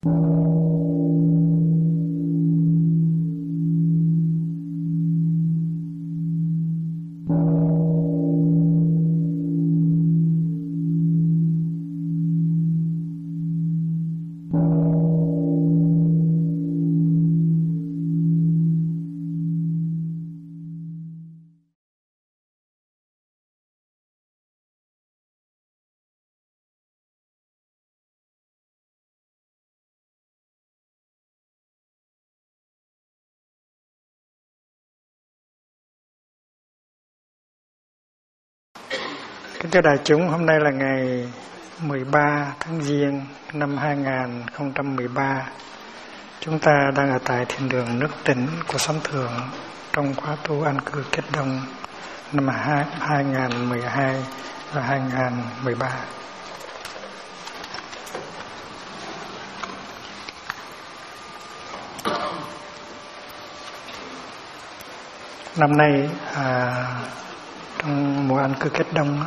Kính thưa đại chúng, hôm nay là ngày 13 tháng Giêng năm 2013. Chúng ta đang ở tại thiền đường Nước Tĩnh của Xóm Thượng trong khóa tu an cư kết đông năm 2012 và 2013. Năm nay trong mùa an cư kết đông,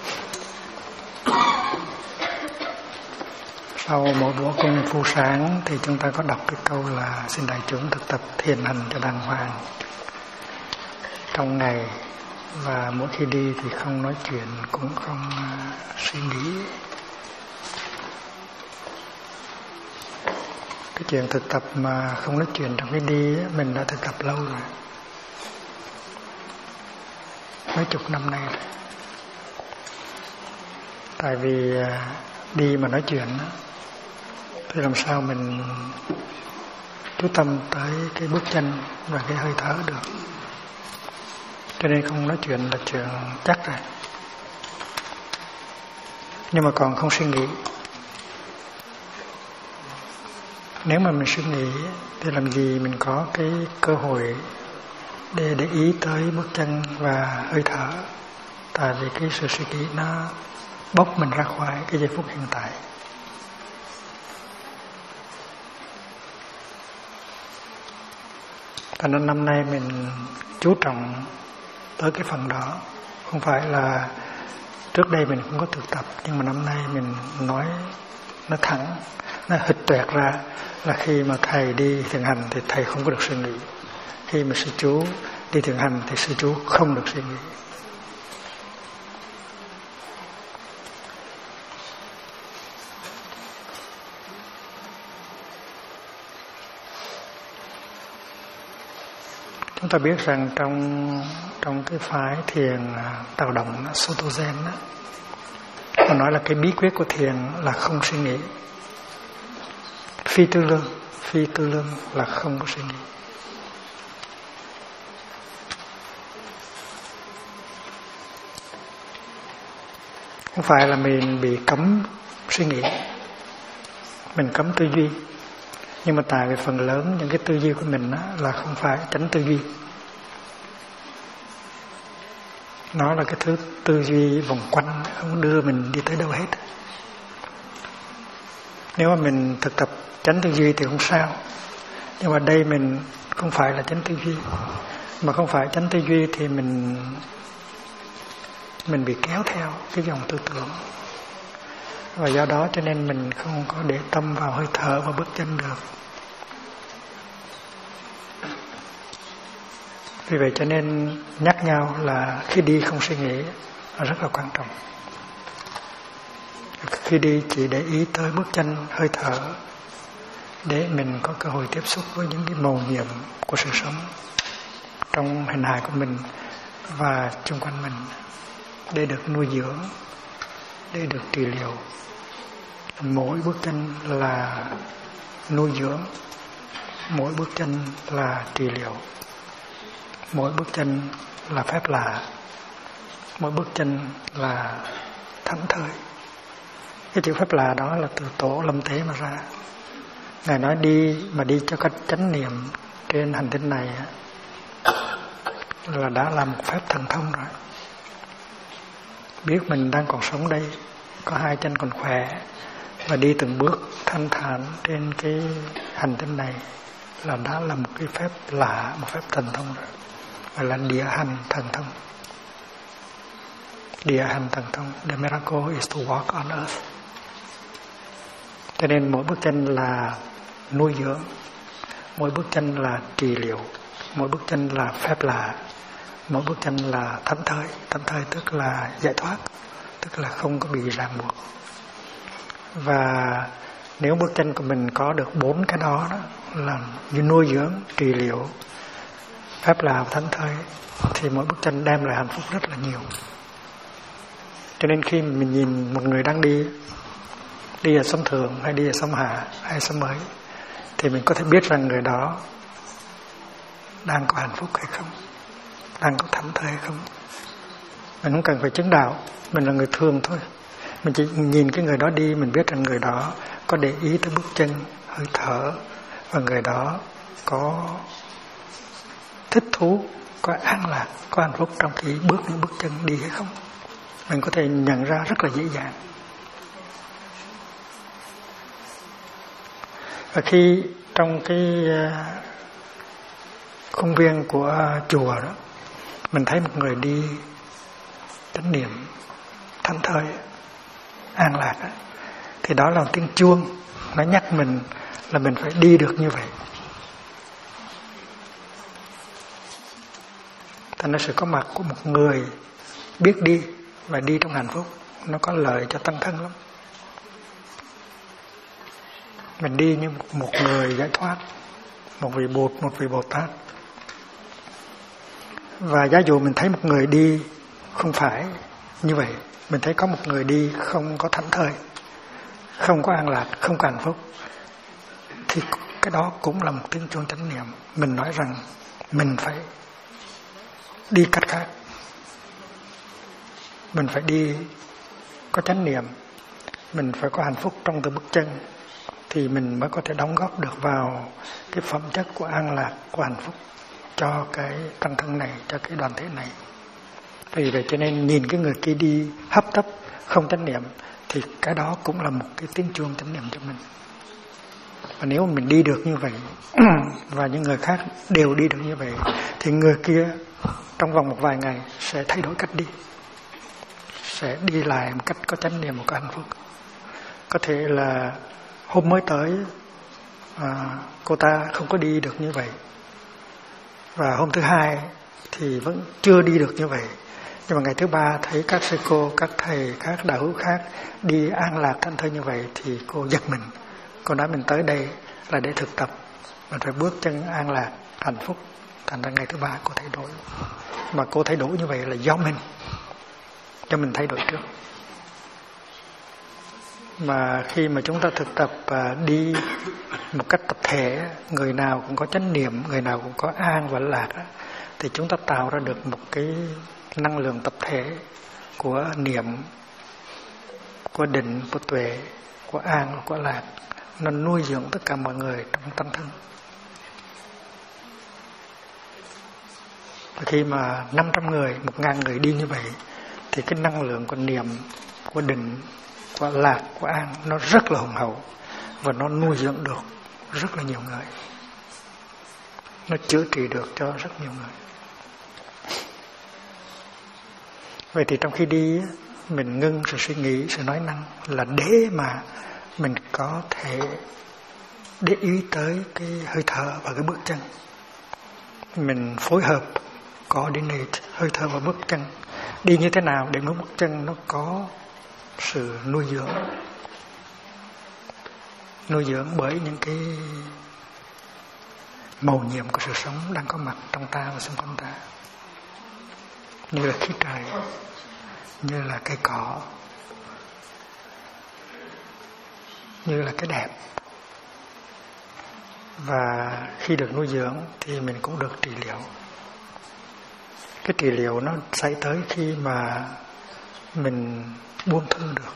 sau mỗi buổi công phu sáng thì chúng ta có đọc cái câu là xin đại chúng thực tập thiền hành cho đàng hoàng trong ngày, và mỗi khi đi thì không nói chuyện cũng không suy nghĩ. Cái chuyện thực tập mà không nói chuyện trong khi đi mình đã thực tập lâu rồi, mấy chục năm nay rồi. Tại vì đi mà nói chuyện thì làm sao mình chú tâm tới cái bước chân và cái hơi thở được. Cho nên không nói chuyện là chuyện chắc rồi. Nhưng mà còn không suy nghĩ. Nếu mà mình suy nghĩ thì làm gì mình có cái cơ hội để ý tới bước chân và hơi thở. Tại vì cái sự suy nghĩ nó bóc mình ra khỏi cái giây phút hiện tại. Thành nên năm nay mình chú trọng tới cái phần đó. Không phải là trước đây mình không có thực tập, nhưng mà năm nay mình nói nó thẳng, nó hịch toẹt ra là khi mà thầy đi thiền hành thì thầy không có được suy nghĩ. Khi mà sư chú đi thiền hành thì sư chú không được suy nghĩ. Chúng ta biết rằng trong cái phái thiền tạo động Soto Zen đó, nó nói là cái bí quyết của thiền là không suy nghĩ. Phi tư lương là không có suy nghĩ. Không phải là mình bị cấm suy nghĩ, mình cấm tư duy. Nhưng mà tại vì phần lớn những cái tư duy của mình là không phải chánh tư duy. Nó là cái thứ tư duy vòng quanh, không đưa mình đi tới đâu hết. Nếu mà mình thực tập chánh tư duy thì không sao. Nhưng mà đây mình không phải là chánh tư duy. Mà không phải chánh tư duy thì mình bị kéo theo cái dòng tư tưởng. Và do đó cho nên mình không có để tâm vào hơi thở và bước chân được. Vì vậy cho nên nhắc nhau là khi đi không suy nghĩ là rất là quan trọng. Khi đi chỉ để ý tới bước chân, hơi thở, để mình có cơ hội tiếp xúc với những cái mầu nhiệm của sự sống trong hình hài của mình và xung quanh mình, để được nuôi dưỡng, để được trị liệu. Mỗi bước chân là nuôi dưỡng, mỗi bước chân là trị liệu, mỗi bước chân là phép lạ, mỗi bước chân là thảnh thơi. Cái chữ phép lạ đó là từ Tổ Lâm Tế mà ra. Ngài nói đi mà đi cho cách chánh niệm trên hành tinh này là đã là một phép thần thông rồi. Biết mình đang còn sống đây, có hai chân còn khỏe, và đi từng bước thanh thản trên cái hành tinh này là đã là một cái phép lạ, một phép thần thông rồi. Gọi là địa hành thần thông. Địa hành thần thông. The miracle is to walk on earth. Cho nên mỗi bước chân là nuôi dưỡng, mỗi bước chân là trị liệu, mỗi bước chân là phép lạ, mỗi bước chân là thảnh thơi. Thảnh thơi tức là giải thoát, tức là không có bị ràng buộc. Và nếu bước chân của mình có được 4 cái đó, là như nuôi dưỡng, trị liệu, phép lạ và thảnh thơi, thì mỗi bước chân đem lại hạnh phúc rất là nhiều. Cho nên khi mình nhìn một người đang đi ở sông Thượng hay đi ở sông Hạ hay sông Mới, thì mình có thể biết rằng người đó đang có hạnh phúc hay không, đang có thảnh thơi hay không. Mình không cần phải chứng đạo, mình là người thường thôi. Mình chỉ nhìn cái người đó đi, mình biết rằng người đó có để ý tới bước chân, hơi thở, và người đó có thích thú, có an lạc, có hạnh phúc trong khi bước những bước chân đi hay không. Mình có thể nhận ra rất là dễ dàng. Và khi trong cái khuôn viên của chùa đó, mình thấy một người đi chánh niệm, thảnh thơi, an lạc đó, thì đó là tiếng chuông, nó nhắc mình là mình phải đi được như vậy. Thành ra sự có mặt của một người biết đi và đi trong hạnh phúc, nó có lợi cho tăng thân lắm. Mình đi như một người giải thoát, một vị Bồ Tát. Và giả dụ mình thấy một người đi không phải như vậy, mình thấy có một người đi không có thảnh thơi, không có an lạc, không có hạnh phúc, thì cái đó cũng là một tiếng chuông chánh niệm. Mình nói rằng mình phải đi cách khác, mình phải đi có chánh niệm, mình phải có hạnh phúc trong từng bước chân, thì mình mới có thể đóng góp được vào cái phẩm chất của an lạc, của hạnh phúc cho cái tăng thân này, cho cái đoàn thể này. Vì vậy cho nên nhìn cái người kia đi hấp tấp, không chánh niệm, thì cái đó cũng là một cái tiếng chuông chánh niệm cho mình. Và nếu mình đi được như vậy và những người khác đều đi được như vậy, thì người kia trong vòng một vài ngày sẽ thay đổi cách đi, sẽ đi lại một cách có chánh niệm, một cái hạnh phúc. Có thể là hôm mới tới cô ta không có đi được như vậy, và hôm thứ hai thì vẫn chưa đi được như vậy, nhưng mà ngày thứ ba thấy các sư cô, các thầy, các đạo hữu khác đi an lạc thảnh thơi như vậy, thì cô giật mình. Cô nói mình tới đây là để thực tập, mình phải bước chân an lạc, hạnh phúc. Thành ra ngày thứ ba cô thay đổi. Mà cô thay đổi như vậy là do mình, cho mình thay đổi trước. Mà khi mà chúng ta thực tập đi một cách tập thể, người nào cũng có chánh niệm, người nào cũng có an và lạc, thì chúng ta tạo ra được một cái năng lượng tập thể của niệm, của định, của tuệ, của an và của lạc. Nó nuôi dưỡng tất cả mọi người trong tăng thân. Và khi mà 500 người, 1000 người đi như vậy, thì cái năng lượng của niệm, của định, của lạc, của an nó rất là hùng hậu, và nó nuôi dưỡng được rất là nhiều người, nó chữa trị được cho rất nhiều người. Vậy thì trong khi đi, mình ngưng sự suy nghĩ, sự nói năng, là để mà mình có thể để ý tới cái hơi thở và cái bước chân. Mình phối hợp coordinate hơi thở và bước chân, đi như thế nào để mỗi bước chân nó có sự nuôi dưỡng bởi những cái mầu nhiệm của sự sống đang có mặt trong ta và xung quanh ta, như là khí trời, như là cây cỏ, như là cái đẹp. Và khi được nuôi dưỡng thì mình cũng được trị liệu. Cái trị liệu nó xảy tới khi mà mình buông thư được.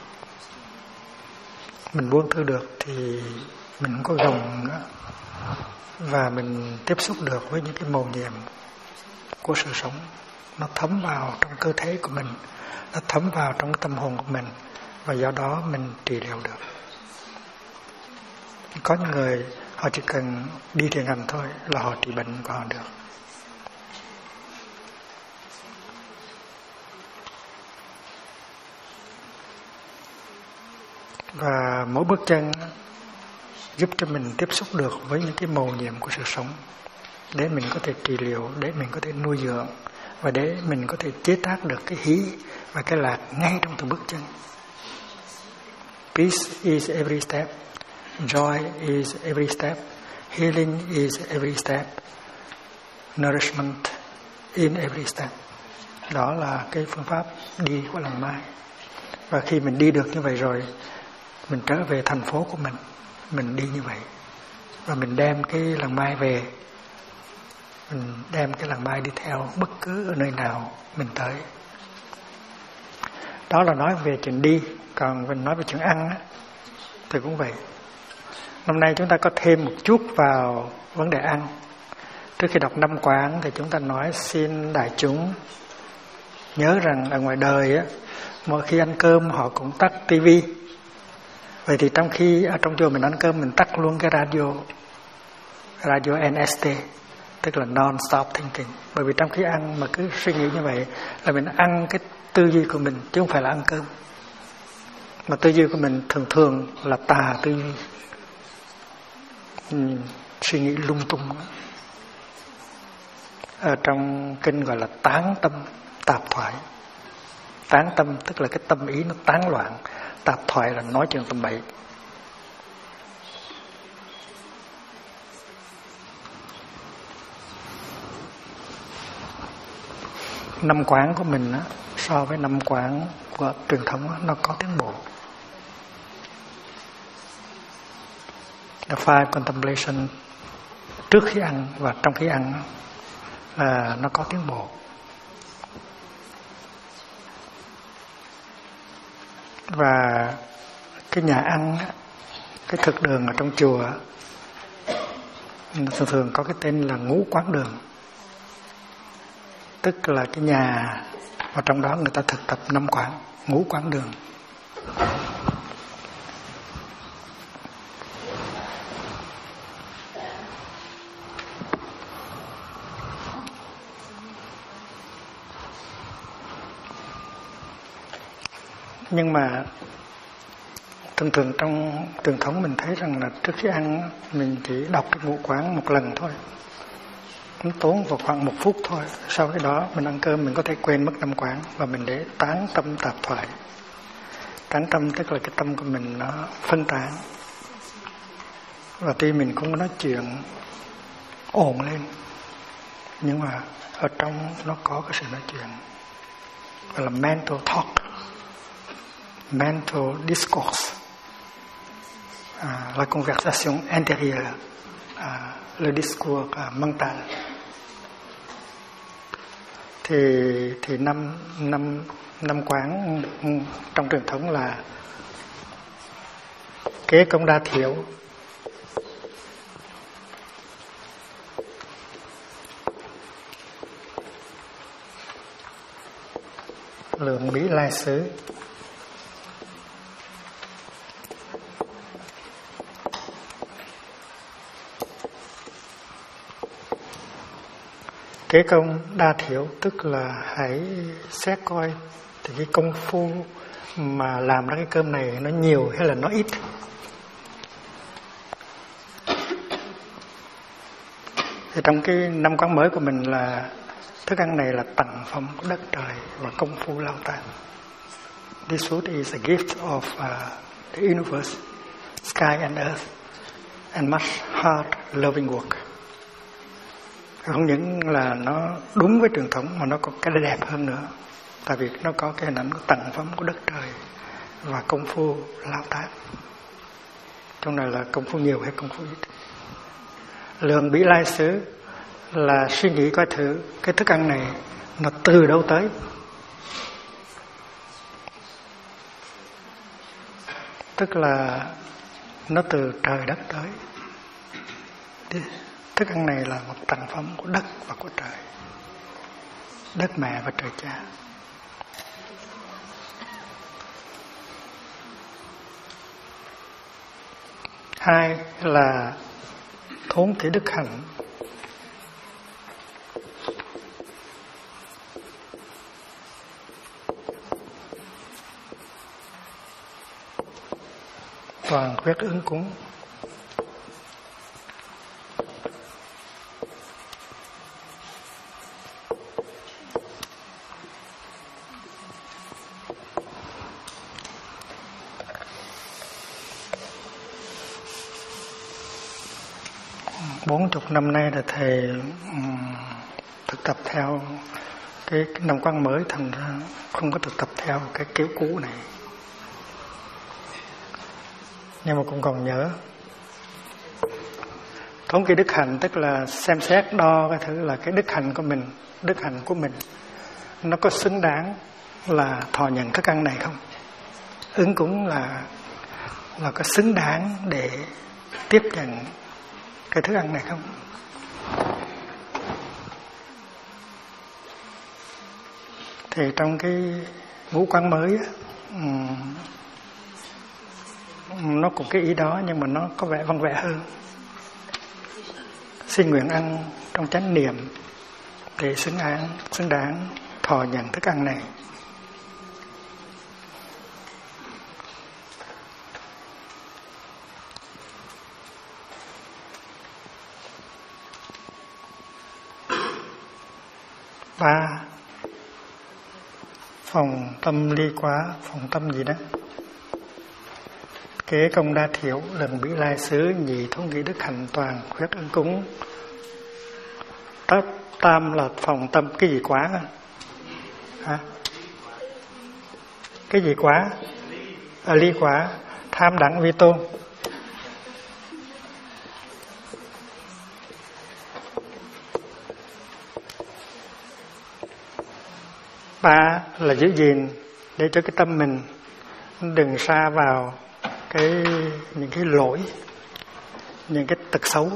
Mình buông thư được thì mình không có gồng nữa, và mình tiếp xúc được với những cái mầu nhiệm của sự sống. Nó thấm vào trong cơ thể của mình, nó thấm vào trong cái tâm hồn của mình, và do đó mình trị liệu được. Có những người họ chỉ cần đi thiền hành thôi là họ trị bệnh của họ được. Và mỗi bước chân giúp cho mình tiếp xúc được với những cái mầu nhiệm của sự sống, để mình có thể trị liệu, để mình có thể nuôi dưỡng, và để mình có thể chế tác được cái hỷ và cái lạc ngay trong từng bước chân. Peace is every step, joy is every step, healing is every step, nourishment in every step. Đó là cái phương pháp đi của làng Mai. Và khi mình đi được như vậy rồi, mình trở về thành phố của mình đi như vậy, và mình đem cái làng Mai về, mình đem cái làng Mai đi theo bất cứ ở nơi nào mình tới. Đó là nói về chuyện đi. Còn mình nói về chuyện ăn á, thì cũng vậy. Năm nay chúng ta có thêm một chút vào vấn đề ăn. Trước khi đọc 5 quán thì chúng ta nói xin đại chúng nhớ rằng ở ngoài đời á, mỗi khi ăn cơm họ cũng tắt tivi. Vậy thì trong khi ở trong chùa mình ăn cơm, mình tắt luôn cái radio NST, tức là non-stop thinking. Bởi vì trong khi ăn mà cứ suy nghĩ như vậy là mình ăn cái tư duy của mình, chứ không phải là ăn cơm. Mà tư duy của mình thường là tà tư duy, suy nghĩ lung tung. Ở trong kinh gọi là tán tâm tạp thoại. Tán tâm tức là cái tâm ý nó tán loạn, tạp thoại là nói chuyện tầm bậy. Năm quán của mình á, so với 5 quán của truyền thống á, nó có tiến bộ. The five contemplation trước khi ăn và trong khi ăn là nó có tiến bộ. Và cái nhà ăn, cái thực đường ở trong chùa thường có cái tên là ngũ quán đường, tức là cái nhà và trong đó người ta thực tập 5 quán, ngũ quán đường. Nhưng mà thường trong truyền thống mình thấy rằng là trước khi ăn mình chỉ đọc cái ngũ quán một lần thôi, nó tốn vào khoảng 1 phút thôi. Sau cái đó mình ăn cơm mình có thể quên mất 5 quán và mình để tán tâm tạp thoại. Tán tâm tức là cái tâm của mình nó phân tán, và tuy mình cũng nói chuyện ồn lên, nhưng mà ở trong nó có cái sự nói chuyện gọi là mental talk, mental discourse, la conversation intérieure, le discours mental. Thì năm quán trong truyền thống là kế công đa thiểu, lượng bí lai xứ, kế công đa thiểu tức là hãy xét coi thì cái công phu mà làm ra cái cơm này nó nhiều hay là nó ít. Thì trong cái 5 quán mới của mình là thức ăn này là tặng phẩm của đất trời và công phu lao tan. This food is a gift of the universe, sky and earth, and much hard loving work. Không những là nó đúng với truyền thống mà nó có cái đẹp hơn nữa, tại vì nó có cái hình ảnh của tặng phẩm của đất trời và công phu lao tác. Trong này là công phu nhiều hay công phu ít. Lượng bí lai xứ là suy nghĩ coi thử cái thức ăn này nó từ đâu tới. Tức là nó từ trời đất tới. Thức ăn này là một tặng phẩm của đất và của trời, đất mẹ và trời cha. Hai là thốn thể đức hạnh. Toàn quyết ứng cúng. 40 năm nay là thầy thực tập theo cái năm quán mới, thành ra không có thực tập theo cái kiểu cũ này. Nhưng mà cũng còn nhớ thống kê đức hạnh, tức là xem xét đo cái thứ là cái đức hạnh của mình nó có xứng đáng là thọ nhận thức ăn này không, ứng cúng là có xứng đáng để tiếp nhận cái thức ăn này không. Thì trong cái ngũ quán mới nó cũng cái ý đó, nhưng mà nó có vẻ văn vẻ hơn. Xin nguyện ăn trong chánh niệm để xứng đáng thọ nhận thức ăn này. Ba, phòng tâm ly quá, phòng tâm gì đó. Kế công đa thiểu, lần bỉ lai xứ, nhị thống nghị đức hạnh toàn, khuyết ứng cúng. Tam là phòng tâm cái gì quá hả? Cái gì quá? Ly quá, tham đẳng vi tôn. Ba là giữ gìn để cho cái tâm mình đừng sa vào những cái lỗi, những cái tật xấu.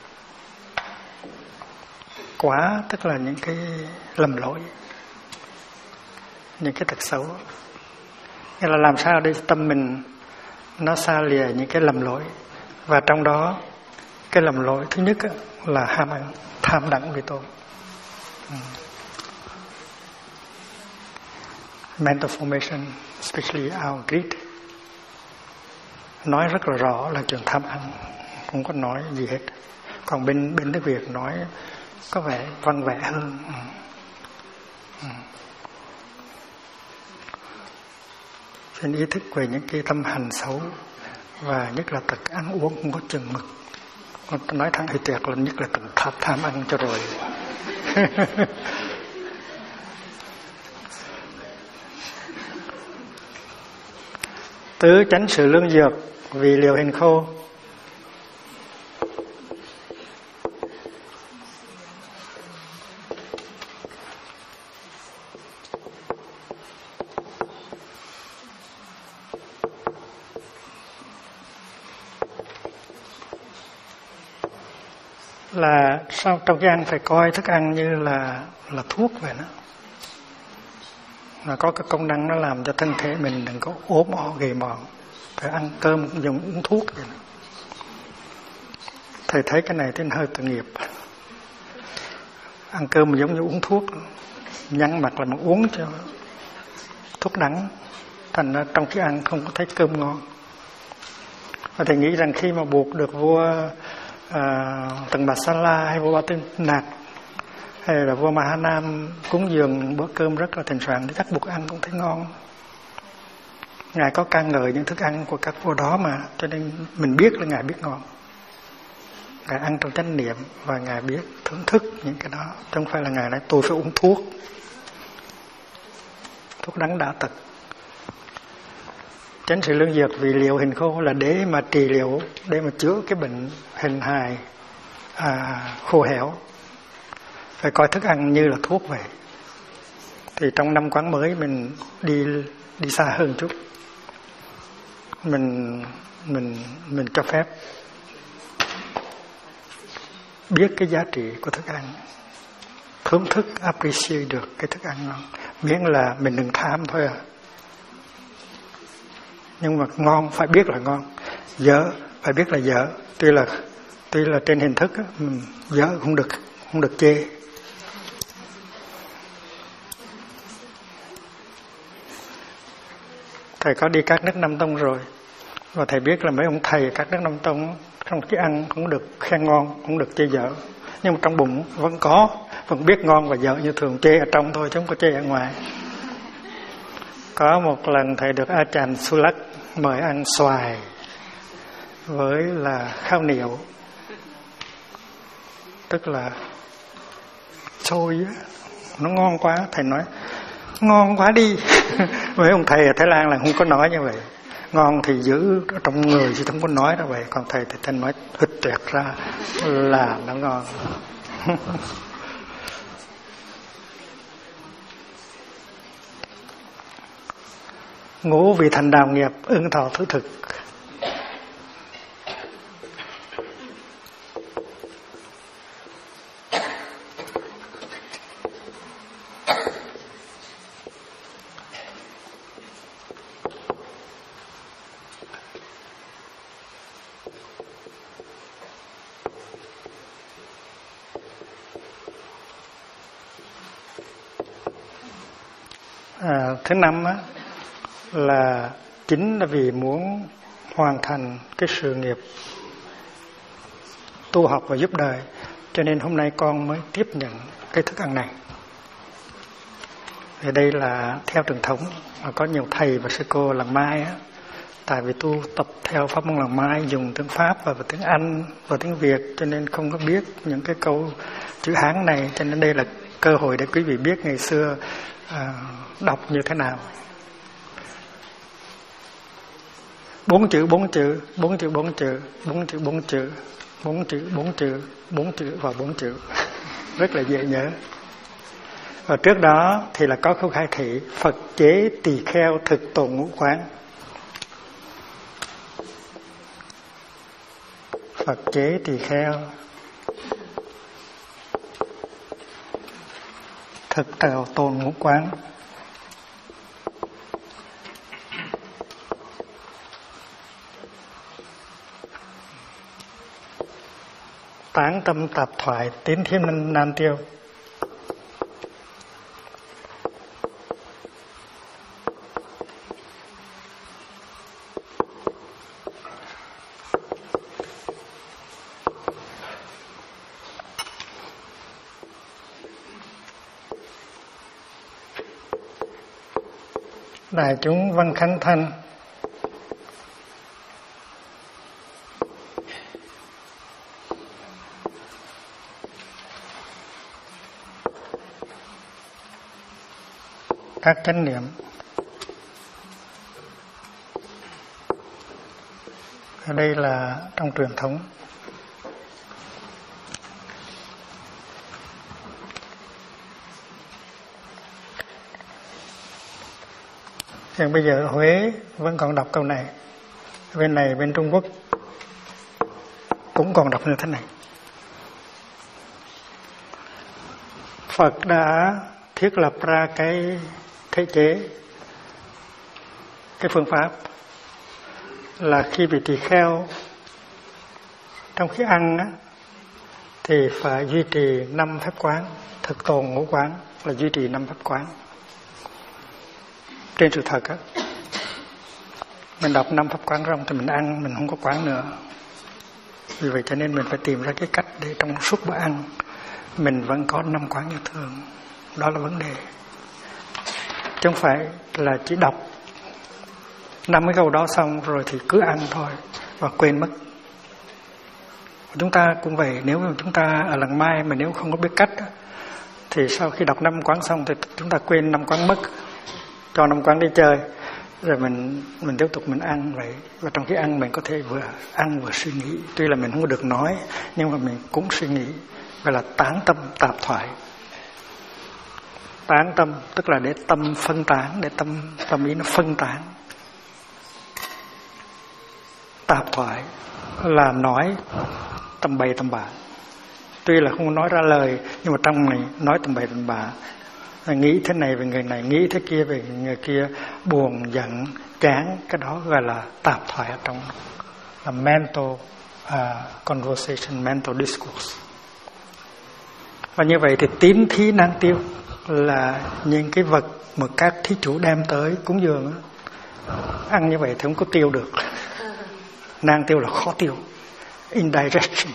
Quá tức là những cái lầm lỗi, những cái tật xấu. Nghĩa là làm sao để tâm mình nó xa lìa những cái lầm lỗi. Và trong đó cái lầm lỗi thứ nhất là ham ăn, tham đẳng vi tôn. Mental formation, especially our greed, nói rất là rõ là chuyện tham ăn, không có nói gì hết. Còn bên tiếng Việt nói có vẻ văn vẻ hơn. Nên ý thức về những cái tâm hành xấu, và nhất là tật ăn uống không có chừng mực. Tôi nói thẳng thì tuyệt là nhất là tật tham ăn cho rồi. Tứ tránh sự lương dược, vì liều hình khô. Là sau trong cái ăn phải coi thức ăn như là thuốc vậy đó. Nó có cái công năng nó làm cho thân thể mình đừng có ốm o gầy mòn. Phải ăn cơm cũng dùng uống thuốc vậy đó. Thầy thấy cái này tên hơi tội nghiệp. Ăn cơm giống như uống thuốc, nhăn mặt là mà uống cho thuốc đắng, thành ra trong khi ăn không có thấy cơm ngon. Và thầy nghĩ rằng khi mà buộc được vua Tần Bà Sa La hay vua Ba Tư Nạc hay là vua Ma Ha Nam cúng dường bữa cơm rất là thịnh soạn thì chắc buộc ăn cũng thấy ngon. Ngài có ca ngợi những thức ăn của các vua đó mà, cho nên mình biết là Ngài biết ngon. Ngài ăn trong chánh niệm và Ngài biết thưởng thức những cái đó, chứ không phải là Ngài nói tôi phải uống thuốc đắng đã tật. Tránh sự lương dược vì liệu hình khô là để mà trị liệu, để mà chữa cái bệnh hình hài khô héo. Phải coi thức ăn như là thuốc vậy. Thì trong năm quán mới mình đi xa hơn chút. Mình cho phép biết cái giá trị của thức ăn, thưởng thức, appreciate được cái thức ăn ngon, miễn là mình đừng tham thôi à. Nhưng mà ngon phải biết là ngon, dở phải biết là dở. Tuy là trên hình thức dở không được chê. Thầy có đi các nước Nam Tông rồi, và thầy biết là mấy ông thầy các nước Nam Tông trong cái ăn cũng được khen ngon, cũng được chê dở, nhưng mà trong bụng vẫn biết ngon và dở như thường, chê ở trong thôi chứ không có chê ở ngoài. Có một lần thầy được A Chàn Sulak mời ăn xoài với là khao niệu. tức là xôi á, nó ngon quá. Thầy nói ngon quá đi. Mấy ông thầy ở Thái Lan là không có nói như vậy. Ngon thì giữ trong người chứ không có nói đâu vậy. Còn thầy thì thầy nói hít tuyệt ra là nó ngon. Ngũ vị thành đạo nghiệp, ưng thọ thứ thực. Thứ năm á, là chính là vì muốn hoàn thành cái sự nghiệp tu học và giúp đời, cho nên hôm nay con mới tiếp nhận cái thức ăn này. Ở đây là theo truyền thống mà có nhiều thầy và sư cô làng Mai á, tại vì tu tập theo pháp môn làng Mai dùng tiếng Pháp và tiếng Anh và tiếng Việt, cho nên không có biết những cái câu chữ Hán này, cho nên đây là cơ hội để quý vị biết ngày xưa đọc như thế nào. 4 chữ và 4 chữ rất là dễ nhớ. Và trước đó thì là có câu khai thị: Phật chế tỳ kheo thực tồn ngũ quán. Phật chế tỳ kheo thực tồn ngũ quán. Tán tâm tạp thoại, tiến thêm nan tiêu. Đại chúng văn khánh thanh. Các chánh niệm. Ở đây là trong truyền thống. Hiện bây giờ ở Huế vẫn còn đọc câu này. Bên này, bên Trung Quốc cũng còn đọc như thế này. Phật đã thiết lập ra cái thể chế, cái phương pháp là khi bị tỳ kheo trong khi ăn á, thì phải duy trì 5 phép quán, thực tồn ngũ quán là duy trì 5 phép quán. Trên sự thật á, mình đọc 5 pháp quán xong thì mình ăn, mình không có quán nữa. Vì vậy cho nên mình phải tìm ra cái cách để trong suốt bữa ăn mình vẫn có 5 quán như thường. Đó là vấn đề. Chứ không phải là chỉ đọc 5 cái câu đó xong rồi thì cứ ăn thôi và quên mất. Chúng ta cũng vậy, nếu chúng ta ở làng Mai mà nếu không có biết cách thì sau khi đọc 5 quán xong thì chúng ta quên 5 quán mất, cho 5 quán đi chơi, rồi mình tiếp tục mình ăn vậy. Và trong khi ăn mình có thể vừa ăn vừa suy nghĩ, tuy là mình không có được nói nhưng mà mình cũng suy nghĩ. Vậy là tán tâm tạp thoại. Tán tâm tức là để tâm phân tán, để tâm ý nó phân tán. Tạp thoại là nói tầm bậy tầm bạ, tuy là không nói ra lời nhưng mà trong này nói tầm bậy tầm bạ, nghĩ thế này về người này, nghĩ thế kia về người kia, buồn giận chán, cái đó gọi là tạp thoại ở trong là mental conversation, mental discourse. Và như vậy thì tín thí nan tiêu là những cái vật mà các thí chủ đem tới cúng dường đó. Ăn như vậy thì không có tiêu được. Nan tiêu là khó tiêu, indigestion.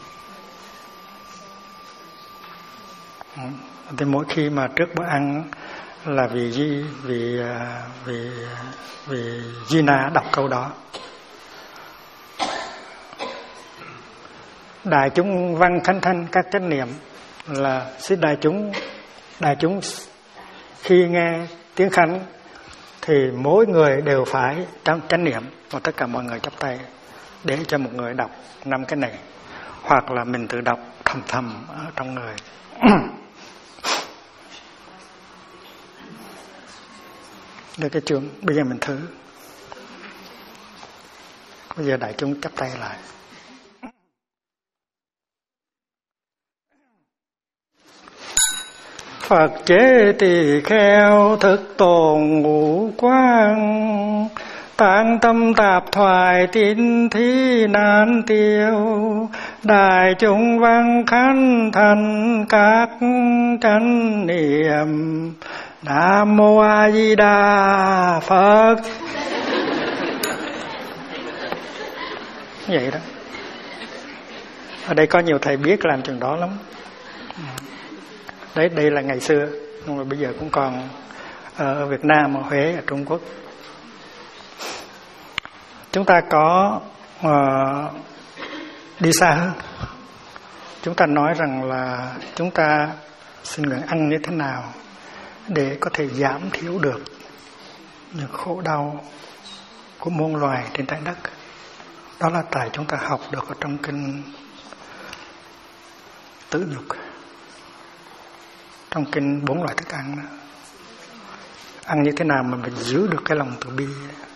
Thì mỗi khi mà trước bữa ăn là vì Gina đọc câu đó. Đại chúng văn khánh thanh các chánh niệm là xin đại chúng khi nghe tiếng khánh thì mỗi người đều phải chánh niệm, và tất cả mọi người chắp tay để cho một người đọc 5 cái này, hoặc là mình tự đọc thầm thầm ở trong người. Được cái chương, bây giờ mình thử. Bây giờ đại chúng chắp tay lại. Phật chế tỳ kheo thực tồn ngũ quang, tạng tâm tạp thoại tín thí nan tiêu, đại chúng văn khánh thành các chánh niệm. Nam mô A Di Đà Phật. Vậy đó. Ở đây có nhiều thầy biết làm chừng đó lắm. Đấy, đây là ngày xưa, nhưng mà bây giờ cũng còn ở Việt Nam, ở Huế, ở Trung Quốc. Chúng ta có đi xa hơn. Chúng ta nói rằng là chúng ta xin nguyện ăn như thế nào để có thể giảm thiểu được những khổ đau của muôn loài trên trái đất. Đó là tại chúng ta học được ở trong kinh Tử Nhục, trong kinh 4 loại thức ăn đó. Ăn như thế nào mà mình giữ được cái lòng từ bi.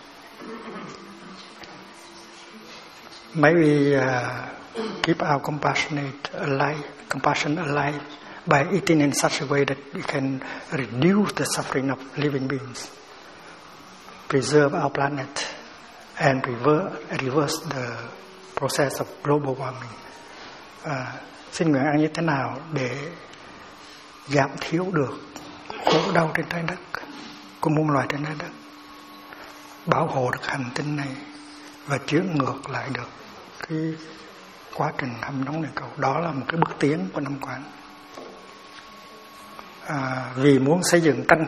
Maybe keep our compassion alive by eating in such a way that we can reduce the suffering of living beings, preserve our planet, and reverse the process of global warming. Xin nguyện ăn như thế nào để giảm thiểu được khổ đau trên trái đất của muôn loài trên trái đất, bảo hộ được hành tinh này và chuyển ngược lại được cái quá trình hâm nóng địa cầu. Đó là một cái bước tiến của năm quán. Vì muốn xây dựng tăng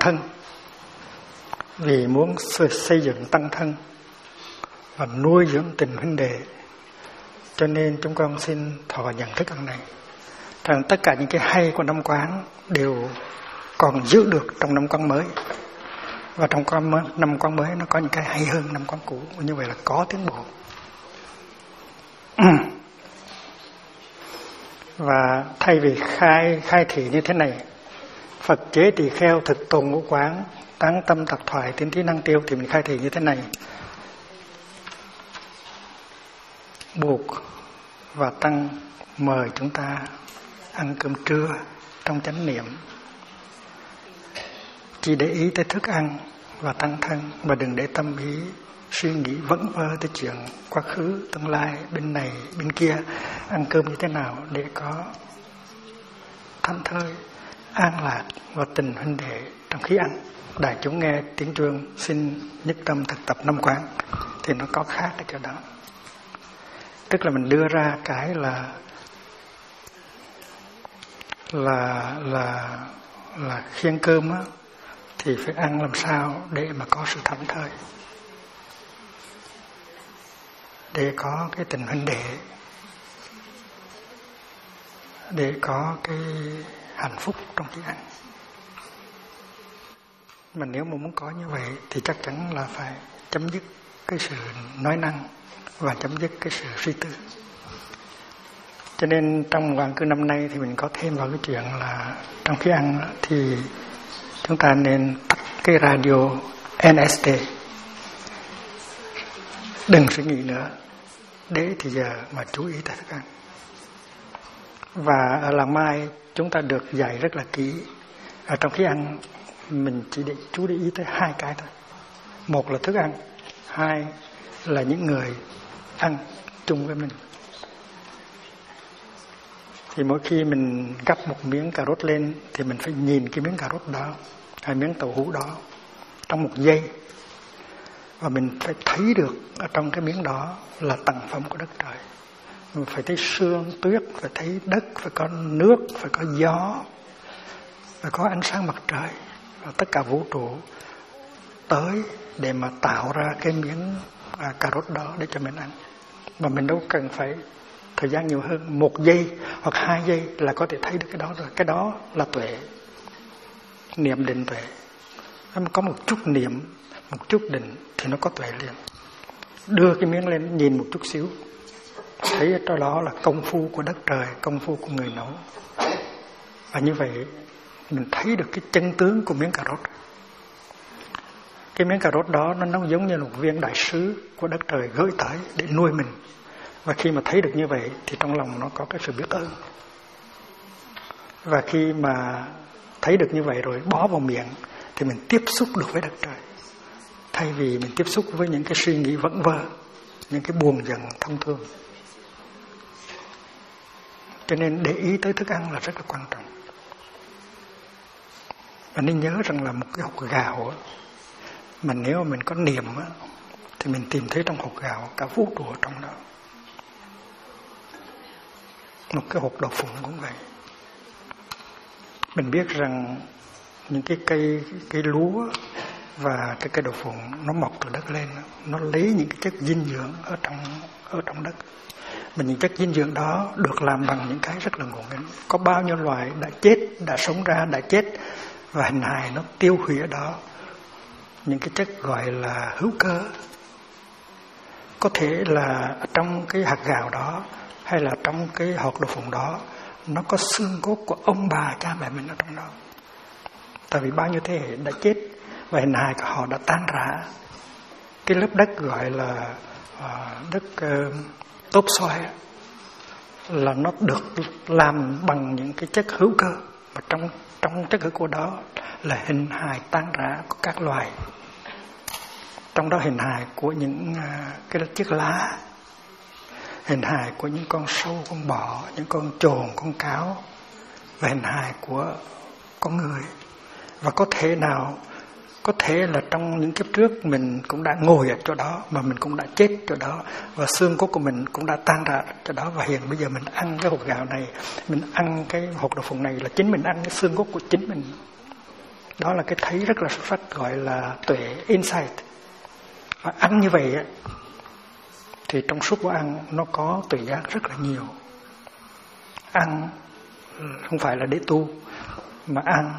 thân, và nuôi dưỡng tình huynh đệ, cho nên chúng con xin thọ nhận thức ăn này, rằng tất cả những cái hay của năm quán đều còn giữ được trong năm quán mới, và trong năm quán mới nó có những cái hay hơn năm quán cũ, như vậy là có tiến bộ. Và thay vì khai thị như thế này, Phật chế tỳ kheo thực tồn ngũ quán, tán tâm tạp thoại tín thí năng tiêu, thì mình khai thị như thế này: buộc và tăng mời chúng ta ăn cơm trưa trong chánh niệm, chỉ để ý tới thức ăn và tăng thân, mà đừng để tâm ý suy nghĩ vẩn vơ tới chuyện quá khứ tương lai, bên này bên kia. Ăn cơm như thế nào để có thảnh thơi, an lạc và tình huynh đệ trong khi ăn. Đại chúng nghe tiếng chuông xin nhất tâm thực tập năm quán thì nó có khác ở chỗ đó. Tức là mình đưa ra cái là khiêng cơm á, thì phải ăn làm sao để mà có sự thảnh thơi, để có cái tình huynh đệ, để có cái hạnh phúc trong khi ăn. Mà nếu mà muốn có như vậy thì chắc chắn là phải chấm dứt cái sự nói năng và chấm dứt cái sự suy tư. Cho nên trong Hoàng Cư năm nay thì mình có thêm vào cái chuyện là trong khi ăn thì chúng ta nên tắt cái radio NST, đừng suy nghĩ nữa, để thì giờ mà chú ý tới thức ăn. Và ở làng Mai chúng ta được dạy rất là kỹ. Ở trong khi ăn mình chỉ để chú ý tới 2 cái thôi. Một là thức ăn, 2 là những người ăn chung với mình. Thì mỗi khi mình gắp một miếng cà rốt lên thì mình phải nhìn cái miếng cà rốt đó hay miếng tàu hũ đó trong 1 giây, và mình phải thấy được ở trong cái miếng đó là tặng phẩm của đất trời. Mình phải thấy sương tuyết, phải thấy đất, phải có nước, phải có gió, phải có ánh sáng mặt trời, và tất cả vũ trụ tới để mà tạo ra cái miếng cà rốt đó để cho mình ăn. Mà mình đâu cần phải thời gian nhiều hơn, 1 giây hoặc 2 giây là có thể thấy được cái đó rồi. Cái đó là tuệ, niệm định tuệ. Có một chút niệm, một chút định thì nó có tuệ liền. Đưa cái miếng lên nhìn một chút xíu, thấy ở đó là công phu của đất trời, công phu của người nấu. Và như vậy mình thấy được cái chân tướng của miếng cà rốt. Cái miếng cà rốt đó nó giống như một viên đại sứ của đất trời gửi tới để nuôi mình. Và khi mà thấy được như vậy thì trong lòng nó có cái sự biết ơn. Và khi mà thấy được như vậy rồi bó vào miệng thì mình tiếp xúc được với đất trời, thay vì mình tiếp xúc với những cái suy nghĩ vẩn vơ, những cái buồn giận thông thường. Cho nên để ý tới thức ăn là rất là quan trọng. Và nên nhớ rằng là một cái hột gạo á, mà nếu mà mình có niệm á, thì mình tìm thấy trong hột gạo cả vũ trụ ở trong đó. Một cái hột đậu phụng cũng vậy. Mình biết rằng những cái cây lúa và cái cây đậu phụng nó mọc từ đất lên, nó lấy những cái chất dinh dưỡng ở trong đất. Mà những chất dinh dưỡng đó được làm bằng những cái rất là ngộ nghĩnh. Có bao nhiêu loài đã chết, đã sống ra, đã chết, và hình hài nó tiêu hủy ở đó những cái chất gọi là hữu cơ. Có thể là trong cái hạt gạo đó hay là trong cái hột đậu phụng đó nó có xương cốt của ông bà cha mẹ mình ở trong đó. Tại vì bao nhiêu thế hệ đã chết và hình hài của họ đã tan rã. Cái lớp đất gọi là đất tốp xoay là nó được làm bằng những cái chất hữu cơ, mà trong chất hữu cơ đó là hình hài tan rã của các loài. Trong đó hình hài của những cái chiếc lá, hình hài của những con sâu, con bọ, những con chồn, con cáo, và hình hài của con người. Và có thể là trong những kiếp trước mình cũng đã ngồi ở chỗ đó, mà mình cũng đã chết chỗ đó, và xương cốt của mình cũng đã tan rã chỗ đó. Và hiện bây giờ mình ăn cái hột gạo này, mình ăn cái hột đậu phụng này là chính mình ăn cái xương cốt của chính mình. Đó là cái thấy rất là sâu sắc, gọi là tuệ, insight. Và ăn như vậy thì trong suốt bữa ăn nó có tuệ giác rất là nhiều. Ăn không phải là để tu, mà ăn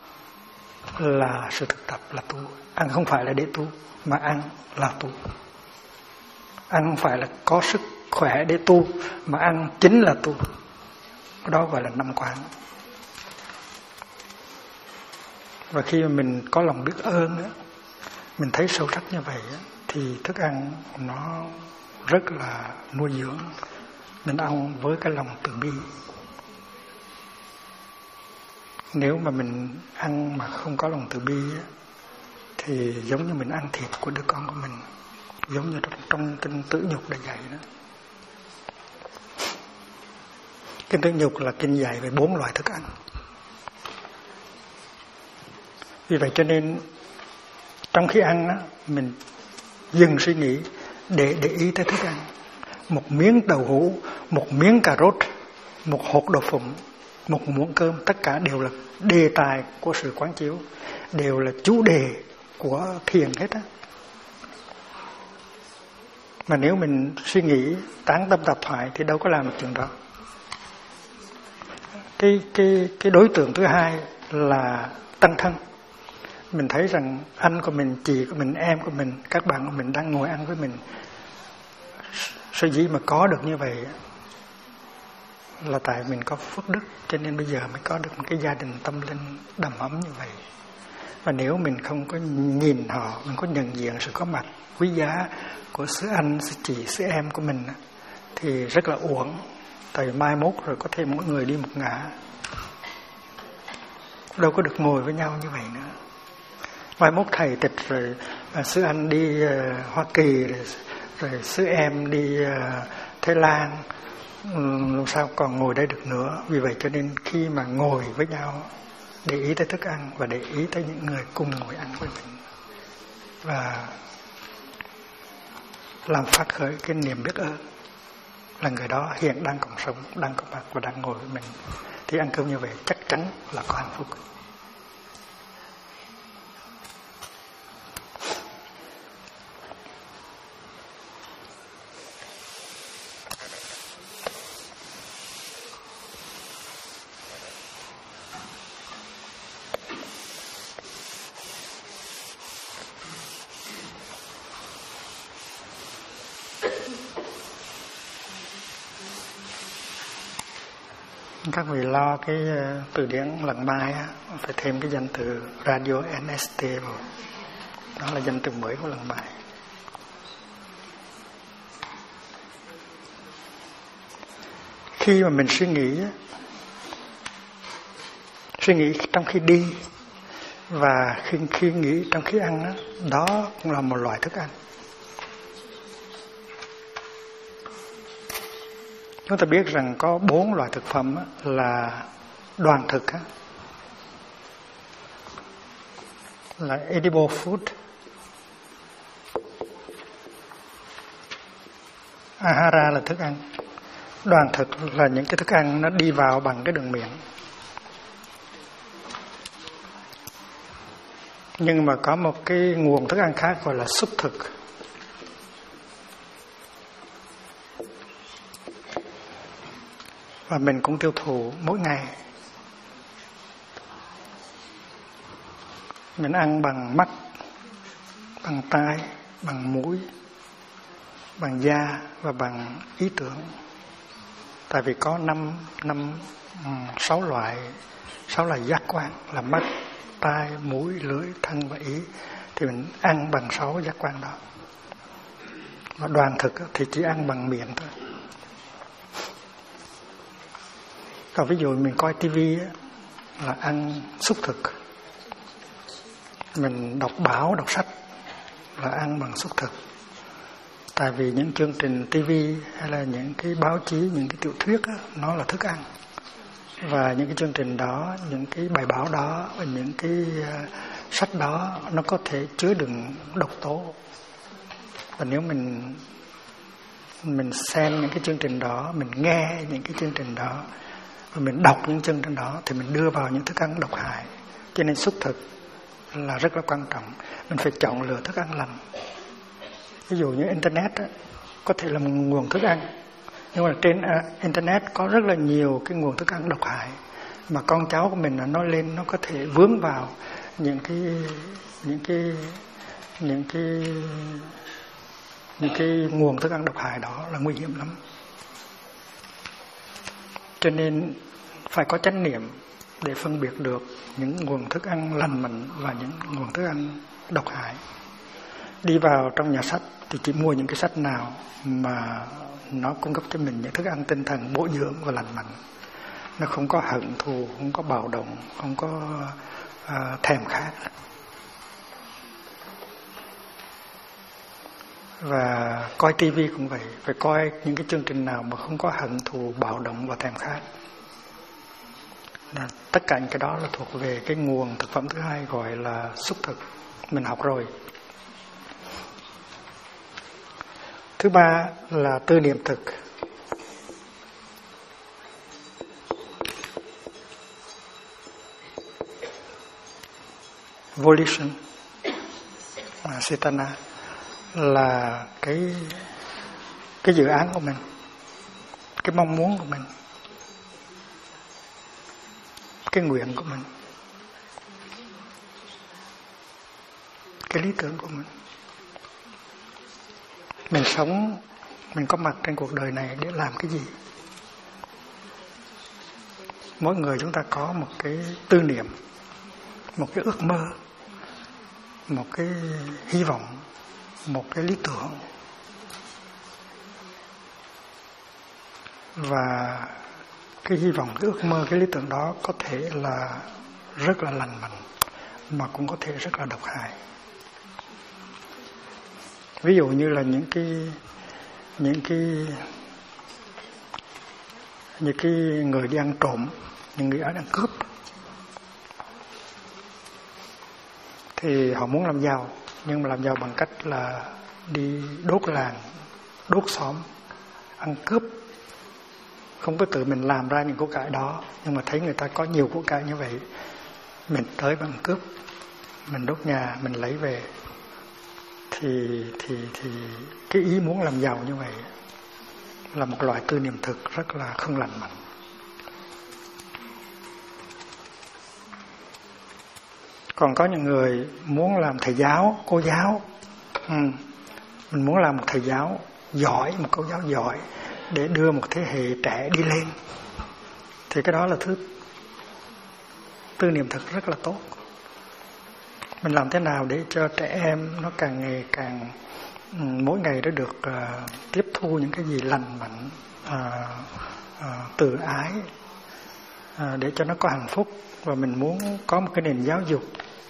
là sự thực tập, là tu. Ăn không phải là để tu, mà ăn là tu. Ăn không phải là có sức khỏe để tu, mà ăn chính là tu. Đó gọi là 5 quán. Và khi mà mình có lòng biết ơn á, mình thấy sâu sắc như vậy á, thì thức ăn nó rất là nuôi dưỡng. Mình ăn với cái lòng từ bi. Nếu mà mình ăn mà không có lòng từ bi á, thì giống như mình ăn thịt của đứa con của mình, giống như trong kinh Tử Nhục đã dạy đó. Kinh Tử Nhục là kinh dạy về 4 loại thức ăn. Vì vậy cho nên trong khi ăn á, mình dừng suy nghĩ để ý tới thức ăn. Một miếng đậu hũ, một miếng cà rốt, một hột đậu phụng, một muỗng cơm, tất cả đều là đề tài của sự quán chiếu, đều là chủ đề của thiền hết á. Mà nếu mình suy nghĩ tán tâm tạp thoại thì đâu có làm được chuyện đó. Cái đối tượng thứ hai là tăng thân. Mình thấy rằng anh của mình, chị của mình, em của mình, các bạn của mình đang ngồi ăn với mình. Sở dĩ mà có được như vậy là tại mình có phước đức, cho nên bây giờ mới có được một cái gia đình tâm linh đầm ấm như vậy. Và nếu mình không có nhìn họ, mình có nhận diện sự có mặt quý giá của sư anh, sư chị, sư em của mình thì rất là uổng. Tại vì mai mốt rồi có thêm mỗi người đi một ngả, đâu có được ngồi với nhau như vậy nữa. Mai mốt thầy tịch rồi, sư anh đi Hoa Kỳ rồi sư em đi Thái Lan, sao còn ngồi đây được nữa. Vì vậy cho nên khi mà ngồi với nhau, để ý tới thức ăn và để ý tới những người cùng ngồi ăn với mình, và làm phát khởi cái niềm biết ơn là người đó hiện đang còn sống, đang có mặt và đang ngồi với mình, thì ăn cơm như vậy chắc chắn là có hạnh phúc. Các vị lo cái từ điển lần bài á, phải thêm cái danh từ radio NST vào. Đó là danh từ mới của lần bài. Khi mà mình suy nghĩ trong khi đi và khi nghĩ trong khi ăn đó, đó cũng là một loại thức ăn. Chúng ta biết rằng có 4 loại thực phẩm là đoàn thực, là edible food, ahara là thức ăn, đoàn thực là những cái thức ăn nó đi vào bằng cái đường miệng. Nhưng mà có một cái nguồn thức ăn khác gọi là xúc thực. Và mình cũng tiêu thụ mỗi ngày. Mình ăn bằng mắt, bằng tai, bằng mũi, bằng da và bằng ý tưởng. Tại vì có 6 loại giác quan là mắt, tai, mũi, lưỡi, thân và ý. Thì mình ăn bằng 6 giác quan đó. Và đoàn thực thì chỉ ăn bằng miệng thôi. Còn ví dụ mình coi tivi là ăn xúc thực. Mình đọc báo, đọc sách là ăn bằng xúc thực. Tại vì những chương trình tivi hay là những cái báo chí, những cái tiểu thuyết đó, nó là thức ăn. Và những cái chương trình đó, những cái bài báo đó, những cái sách đó nó có thể chứa đựng độc tố. Và nếu mình xem những cái chương trình đó, mình nghe những cái chương trình đó và mình đọc những chương trình đó thì mình đưa vào những thức ăn độc hại. Cho nên xúc thực là rất là quan trọng. Mình phải chọn lựa thức ăn lành. Ví dụ như Internet á, có thể là một nguồn thức ăn. Nhưng mà trên Internet có rất là nhiều cái nguồn thức ăn độc hại. Mà con cháu của mình nó lên nó có thể vướng vào những cái nguồn thức ăn độc hại đó là nguy hiểm lắm. Cho nên phải có chánh niệm để phân biệt được những nguồn thức ăn lành mạnh và những nguồn thức ăn độc hại. Đi vào trong nhà sách thì chỉ mua những cái sách nào mà nó cung cấp cho mình những thức ăn tinh thần bổ dưỡng và lành mạnh. Nó không có hận thù, không có bạo động, không có thèm khát. Và coi tivi cũng vậy, phải coi những cái chương trình nào mà không có hận thù, bạo động và thèm khát. Tất cả những cái đó là thuộc về cái nguồn thực phẩm thứ hai gọi là xúc thực. Mình học rồi. Thứ ba là tư niệm thực. Volition, Cetana là cái dự án của mình, cái mong muốn của mình, cái nguyện của mình, cái lý tưởng của mình. Mình sống, mình có mặt trên cuộc đời này để làm cái gì? Mỗi người chúng ta có một cái tư niệm, một cái ước mơ, một cái hy vọng, một cái lý tưởng. Và cái hy vọng, cái ước mơ, cái lý tưởng đó có thể là rất là lành mạnh mà cũng có thể rất là độc hại. Ví dụ như là những cái người đi ăn trộm, những người ăn cướp thì họ muốn làm giàu, nhưng mà làm giàu bằng cách là đi đốt làng, đốt xóm, ăn cướp. Không có tự mình làm ra những của cải đó, nhưng mà thấy người ta có nhiều của cải như vậy, mình tới bằng cướp, mình đốt nhà, mình lấy về. Thì cái ý muốn làm giàu như vậy là một loại tư niệm thực rất là không lành mạnh. Còn có những người muốn làm thầy giáo, cô giáo. Mình muốn làm một thầy giáo giỏi, một cô giáo giỏi để đưa một thế hệ trẻ đi lên. Thì cái đó là thứ tư niệm thực rất là tốt. Mình làm thế nào để cho trẻ em nó càng ngày càng mỗi ngày nó được tiếp thu những cái gì lành mạnh, từ ái, để cho nó có hạnh phúc. Và mình muốn có một cái nền giáo dục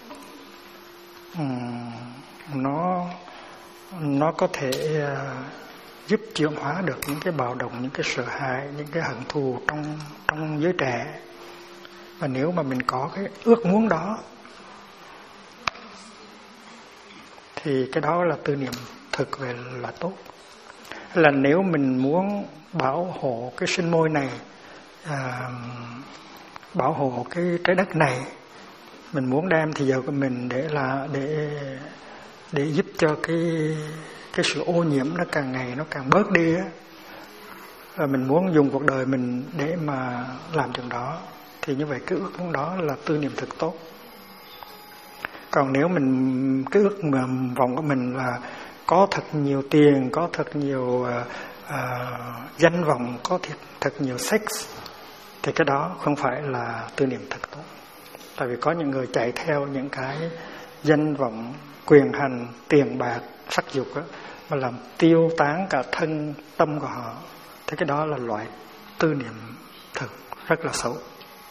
nó có thể giúp chuyển hóa được những cái bạo động, những cái sợ hãi, những cái hận thù trong giới trẻ. Và nếu mà mình có cái ước muốn đó thì cái đó là tư niệm thực về là tốt. Là nếu mình muốn bảo hộ cái sinh môi này, bảo hộ cái trái đất này, mình muốn đem thì giờ của mình để giúp cho cái sự ô nhiễm nó càng ngày nó càng bớt đi á, và mình muốn dùng cuộc đời mình để mà làm chuyện đó, thì như vậy cái ước muốn đó là tư niệm thực tốt. Còn nếu mình cái ước vọng của mình là có thật nhiều tiền, có thật nhiều danh vọng, có thật nhiều sex, thì cái đó không phải là tư niệm thực tốt. Tại vì có những người chạy theo những cái danh vọng, quyền hành, tiền bạc, sắc dục đó, mà làm tiêu tán cả thân tâm của họ, thì cái đó là loại tư niệm thực rất là xấu.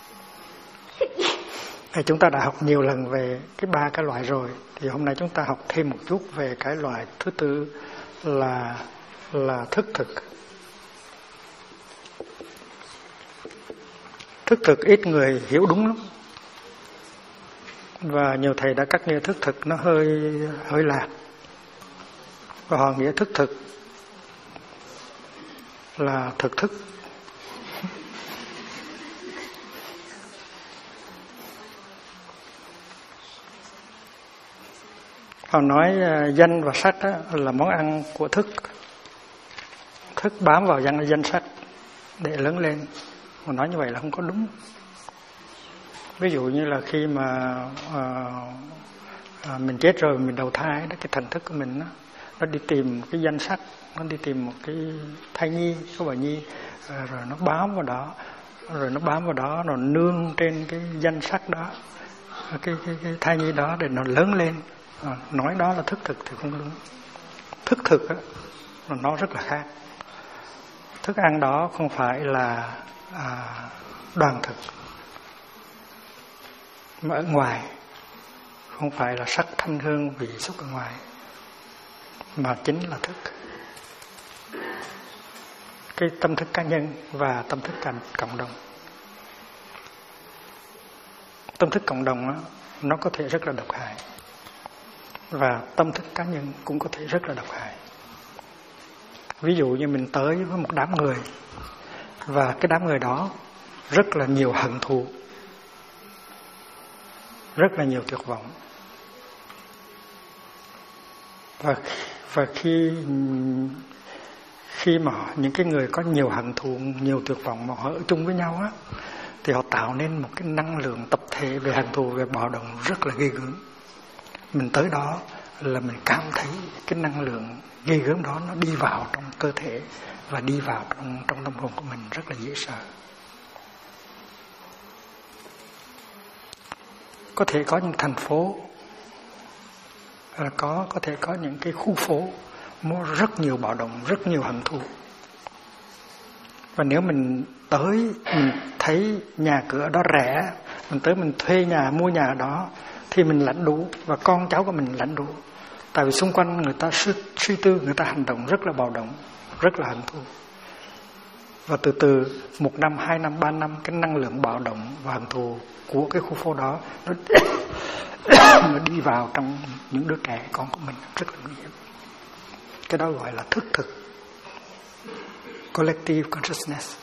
Thì chúng ta đã học nhiều lần về cái ba cái loại rồi, thì hôm nay chúng ta học thêm một chút về cái loại thứ tư là thức thực. Thức thực ít người hiểu đúng lắm, và nhiều thầy đã cắt nghĩa thức thực nó hơi lạc, và họ nghĩa thức thực là thực thức. Họ nói danh và sắc là món ăn của thức. Thức bám vào danh sắc để lớn lên. Họ nói như vậy là không có đúng. Ví dụ như là khi mà mình chết rồi, mình đầu thai đó, cái thần thức của mình nó đi tìm cái danh sắc, nó đi tìm một cái thai nhi, cái bà nhi, rồi nó bám vào đó, rồi nương trên cái danh sắc đó, cái thai nhi đó để nó lớn lên. Nói đó là thức thực thì không đúng. Thức thực á, nó rất là khác. Thức ăn đó không phải là đoàn thực, mà ở ngoài, không phải là sắc thanh hương vị xúc ở ngoài, mà chính là thức. Cái tâm thức cá nhân và tâm thức cộng đồng. Tâm thức cộng đồng đó, nó có thể rất là độc hại, và tâm thức cá nhân cũng có thể rất là độc hại. Ví dụ như mình tới với một đám người, và cái đám người đó rất là nhiều hận thù, rất là nhiều tuyệt vọng. Và khi mà những cái người có nhiều hận thù, nhiều tuyệt vọng mà họ ở chung với nhau á, thì họ tạo nên một cái năng lượng tập thể về hận thù, về bạo động rất là ghê gớm. Mình tới đó là mình cảm thấy cái năng lượng ghê gớm đó nó đi vào trong cơ thể và đi vào trong tâm hồn của mình rất là dễ sợ. Có thể có những thành phố, có thể có những cái khu phố rất nhiều bạo động, rất nhiều hận thù. Và nếu mình tới, mình thấy nhà cửa đó rẻ, mình tới mình thuê nhà, mua nhà đó, thì mình lãnh đủ, và con cháu của mình lãnh đủ. Tại vì xung quanh người ta suy tư, người ta hành động rất là bạo động, rất là hận thù. Và từ từ 1 năm, 2 năm, 3 năm, cái năng lượng bạo động và hận thù của cái khu phố đó nó đi vào trong những đứa trẻ con của mình, rất là nguy hiểm. Cái đó gọi là thức thực, collective consciousness.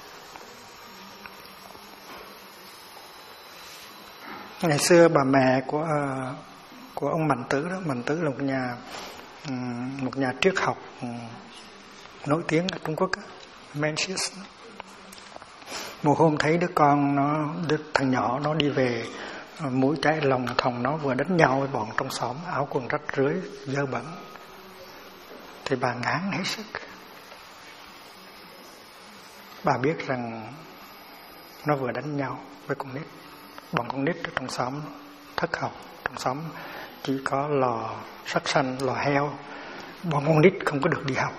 Ngày xưa bà mẹ của ông Mạnh Tử đó, Mạnh Tử là một nhà triết học nổi tiếng ở Trung Quốc, Mencius. Một hôm thấy thằng nhỏ nó đi về, mũi cháy lòng thòng, nó vừa đánh nhau với bọn trong xóm, áo quần rách rưới, dơ bẩn. Thì bà ngán hết sức. Bà biết rằng nó vừa đánh nhau với con nít. Bọn con nít ở trong xóm thất học, trong xóm chỉ có lò sắt xanh, lò heo, bọn con nít không có được đi học.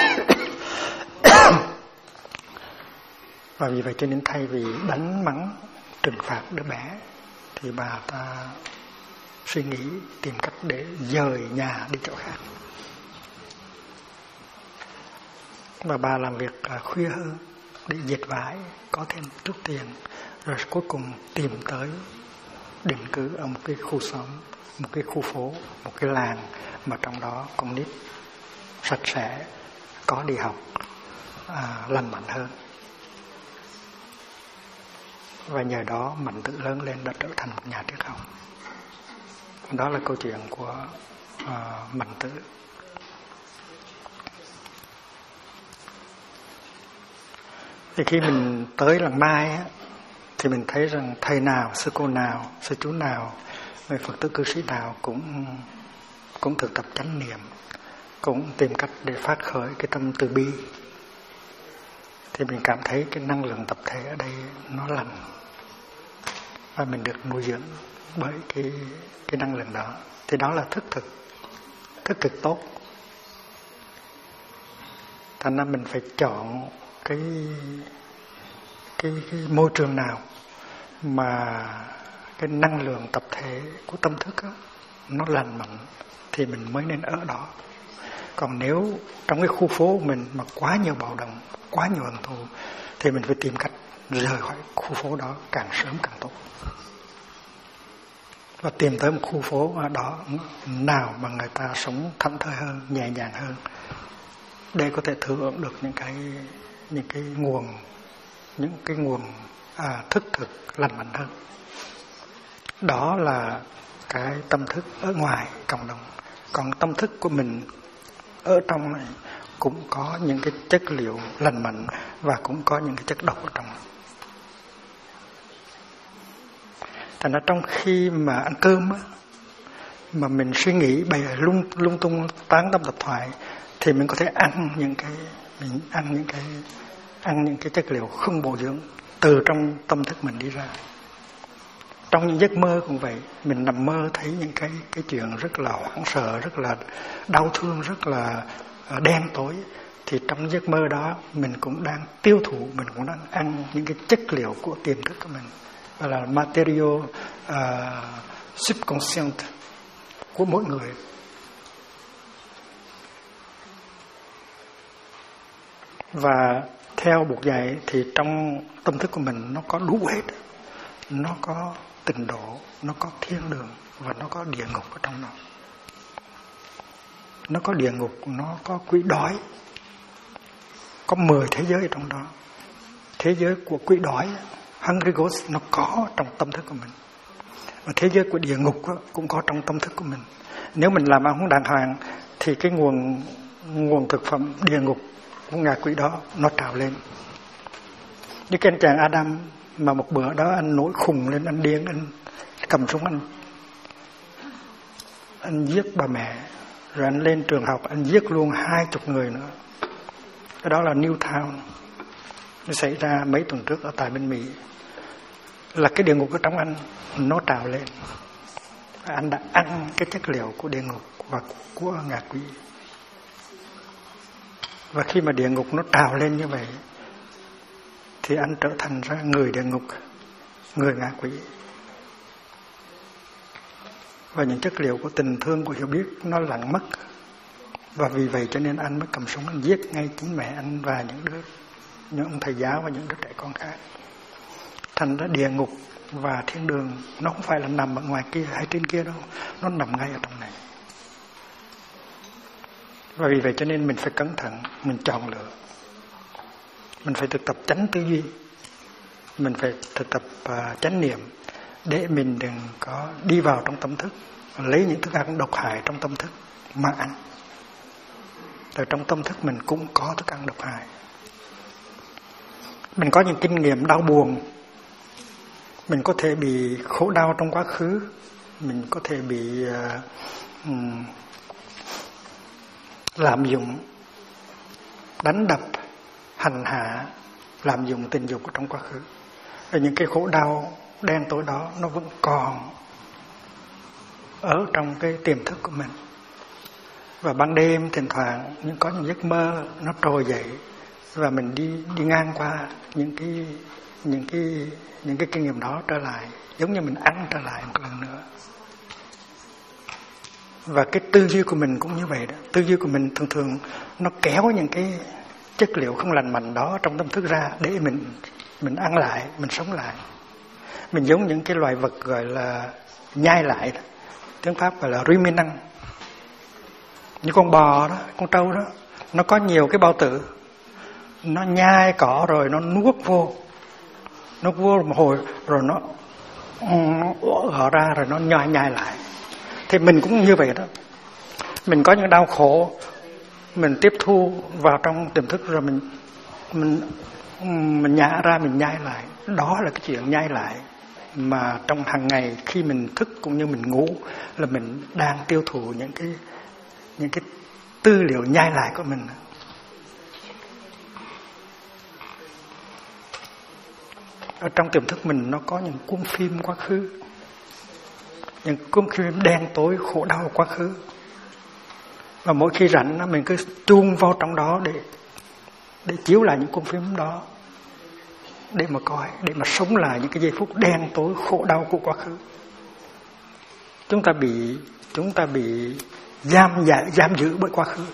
Và vì vậy cho nên thay vì đánh mắng trừng phạt đứa bé thì bà ta suy nghĩ tìm cách để dời nhà đi chỗ khác. Và bà làm việc khuya hơn để dệt vải, có thêm chút tiền, rồi cuối cùng tìm tới định cư ở một cái khu xóm, một cái khu phố, một cái làng mà trong đó con nít sạch sẽ, có đi học, lành mạnh hơn. Và nhờ đó Mạnh Tử lớn lên đã trở thành một nhà triết học. Đó là câu chuyện của Mạnh Tử. Thì khi mình tới làng Mai á, thì mình thấy rằng thầy nào, sư cô nào, sư chú nào, người Phật tử cư sĩ nào cũng thực tập chánh niệm, cũng tìm cách để phát khởi cái tâm từ bi. Thì mình cảm thấy cái năng lượng tập thể ở đây nó lành, và mình được nuôi dưỡng bởi cái năng lượng đó. Thì đó là thức thực tốt. Thành ra mình phải chọn cái môi trường nào mà cái năng lượng tập thể của tâm thức đó, nó lành mạnh thì mình mới nên ở đó. Còn nếu trong cái khu phố của mình mà quá nhiều bạo động, quá nhiều hận thù thì mình phải tìm cách rời khỏi khu phố đó càng sớm càng tốt. Và tìm tới một khu phố ở đó nào mà người ta sống thảnh thơi hơn, nhẹ nhàng hơn, để có thể thừa hưởng được những cái nguồn thức thực lành mạnh hơn. Đó là cái tâm thức ở ngoài cộng đồng. Còn tâm thức của mình ở trong này cũng có những cái chất liệu lành mạnh và cũng có những cái chất độc ở trong. Thành ra trong khi mà ăn cơm á, mà mình suy nghĩ bày lung tung tán tâm tập thoại thì mình có thể ăn những cái chất liệu không bổ dưỡng từ trong tâm thức mình đi ra. Trong những giấc mơ cũng vậy, mình nằm mơ thấy những cái chuyện rất là hoảng sợ, rất là đau thương, rất là đen tối, thì trong giấc mơ đó mình cũng đang tiêu thụ, mình cũng đang ăn những cái chất liệu của tiềm thức của mình, gọi là material subconscient của mỗi người. Và theo Bụt dạy thì trong tâm thức của mình nó có đủ hết. Nó có tịnh độ, nó có thiên đường và nó có địa ngục ở trong đó. Nó có địa ngục, nó có quỷ đói. Có 10 thế giới ở trong đó. Thế giới của quỷ đói, Hungry Ghost, nó có trong tâm thức của mình. Và thế giới của địa ngục cũng có trong tâm thức của mình. Nếu mình làm ăn không đàng hoàng thì cái nguồn thực phẩm địa ngục của ngạ quỷ đó nó trào lên. Như cái anh chàng Adam mà một bữa đó anh nổi khùng lên, anh điên, anh cầm súng anh giết bà mẹ, rồi anh lên trường học anh giết luôn 20 người nữa. Cái đó là Newtown, nó xảy ra mấy tuần trước ở tại bên Mỹ. Là cái địa ngục ở trong anh nó trào lên. Anh đã ăn cái chất liệu của địa ngục và của ngạ quỷ. Và khi mà địa ngục nó trào lên như vậy thì anh trở thành ra người địa ngục, người ngạ quỷ. Và những chất liệu của tình thương, của hiểu biết nó lặng mất. Và vì vậy cho nên anh mới cầm súng anh giết ngay chính mẹ anh và những ông thầy giáo và những đứa trẻ con khác. Thành ra địa ngục và thiên đường nó không phải là nằm ở ngoài kia hay trên kia đâu, nó nằm ngay ở trong này. Và vì vậy cho nên mình phải cẩn thận, mình chọn lựa. Mình phải thực tập chánh tư duy, mình phải thực tập chánh niệm để mình đừng có đi vào trong tâm thức, lấy những thức ăn độc hại trong tâm thức mà ăn. Tại trong tâm thức mình cũng có thức ăn độc hại. Mình có những kinh nghiệm đau buồn, mình có thể bị khổ đau trong quá khứ, mình có thể bị lạm dụng, đánh đập, hành hạ, lạm dụng tình dục trong quá khứ. Và những cái khổ đau đen tối đó nó vẫn còn ở trong cái tiềm thức của mình. Và ban đêm thỉnh thoảng có những giấc mơ nó trồi dậy và mình đi ngang qua những cái kinh nghiệm đó trở lại, giống như mình ăn trở lại một lần nữa. Và cái tư duy của mình cũng như vậy đó. Tư duy của mình thường thường nó kéo những cái chất liệu không lành mạnh đó trong tâm thức ra để mình ăn lại, mình sống lại. Mình giống những cái loài vật gọi là nhai lại đó. Tiếng Pháp gọi là ruminant. Như con bò đó, con trâu đó, nó có nhiều cái bao tử, nó nhai cỏ rồi nó nuốt vô một hồi rồi nó gỡ ra rồi nó nhai lại. Thì mình cũng như vậy đó. Mình có những đau khổ, mình tiếp thu vào trong tiềm thức rồi mình nhả ra, mình nhai lại. Đó là cái chuyện nhai lại mà trong hàng ngày khi mình thức cũng như mình ngủ là mình đang tiêu thụ những cái tư liệu nhai lại của mình. Ở trong tiềm thức mình nó có những cuốn phim quá khứ, những cuốn phim đen tối khổ đau quá khứ. Và mỗi khi rảnh mình cứ chuông vào trong đó để chiếu lại những cuốn phim đó, để mà coi, để mà sống lại những cái giây phút đen tối khổ đau của quá khứ. Chúng ta bị giam giữ bởi quá khứ.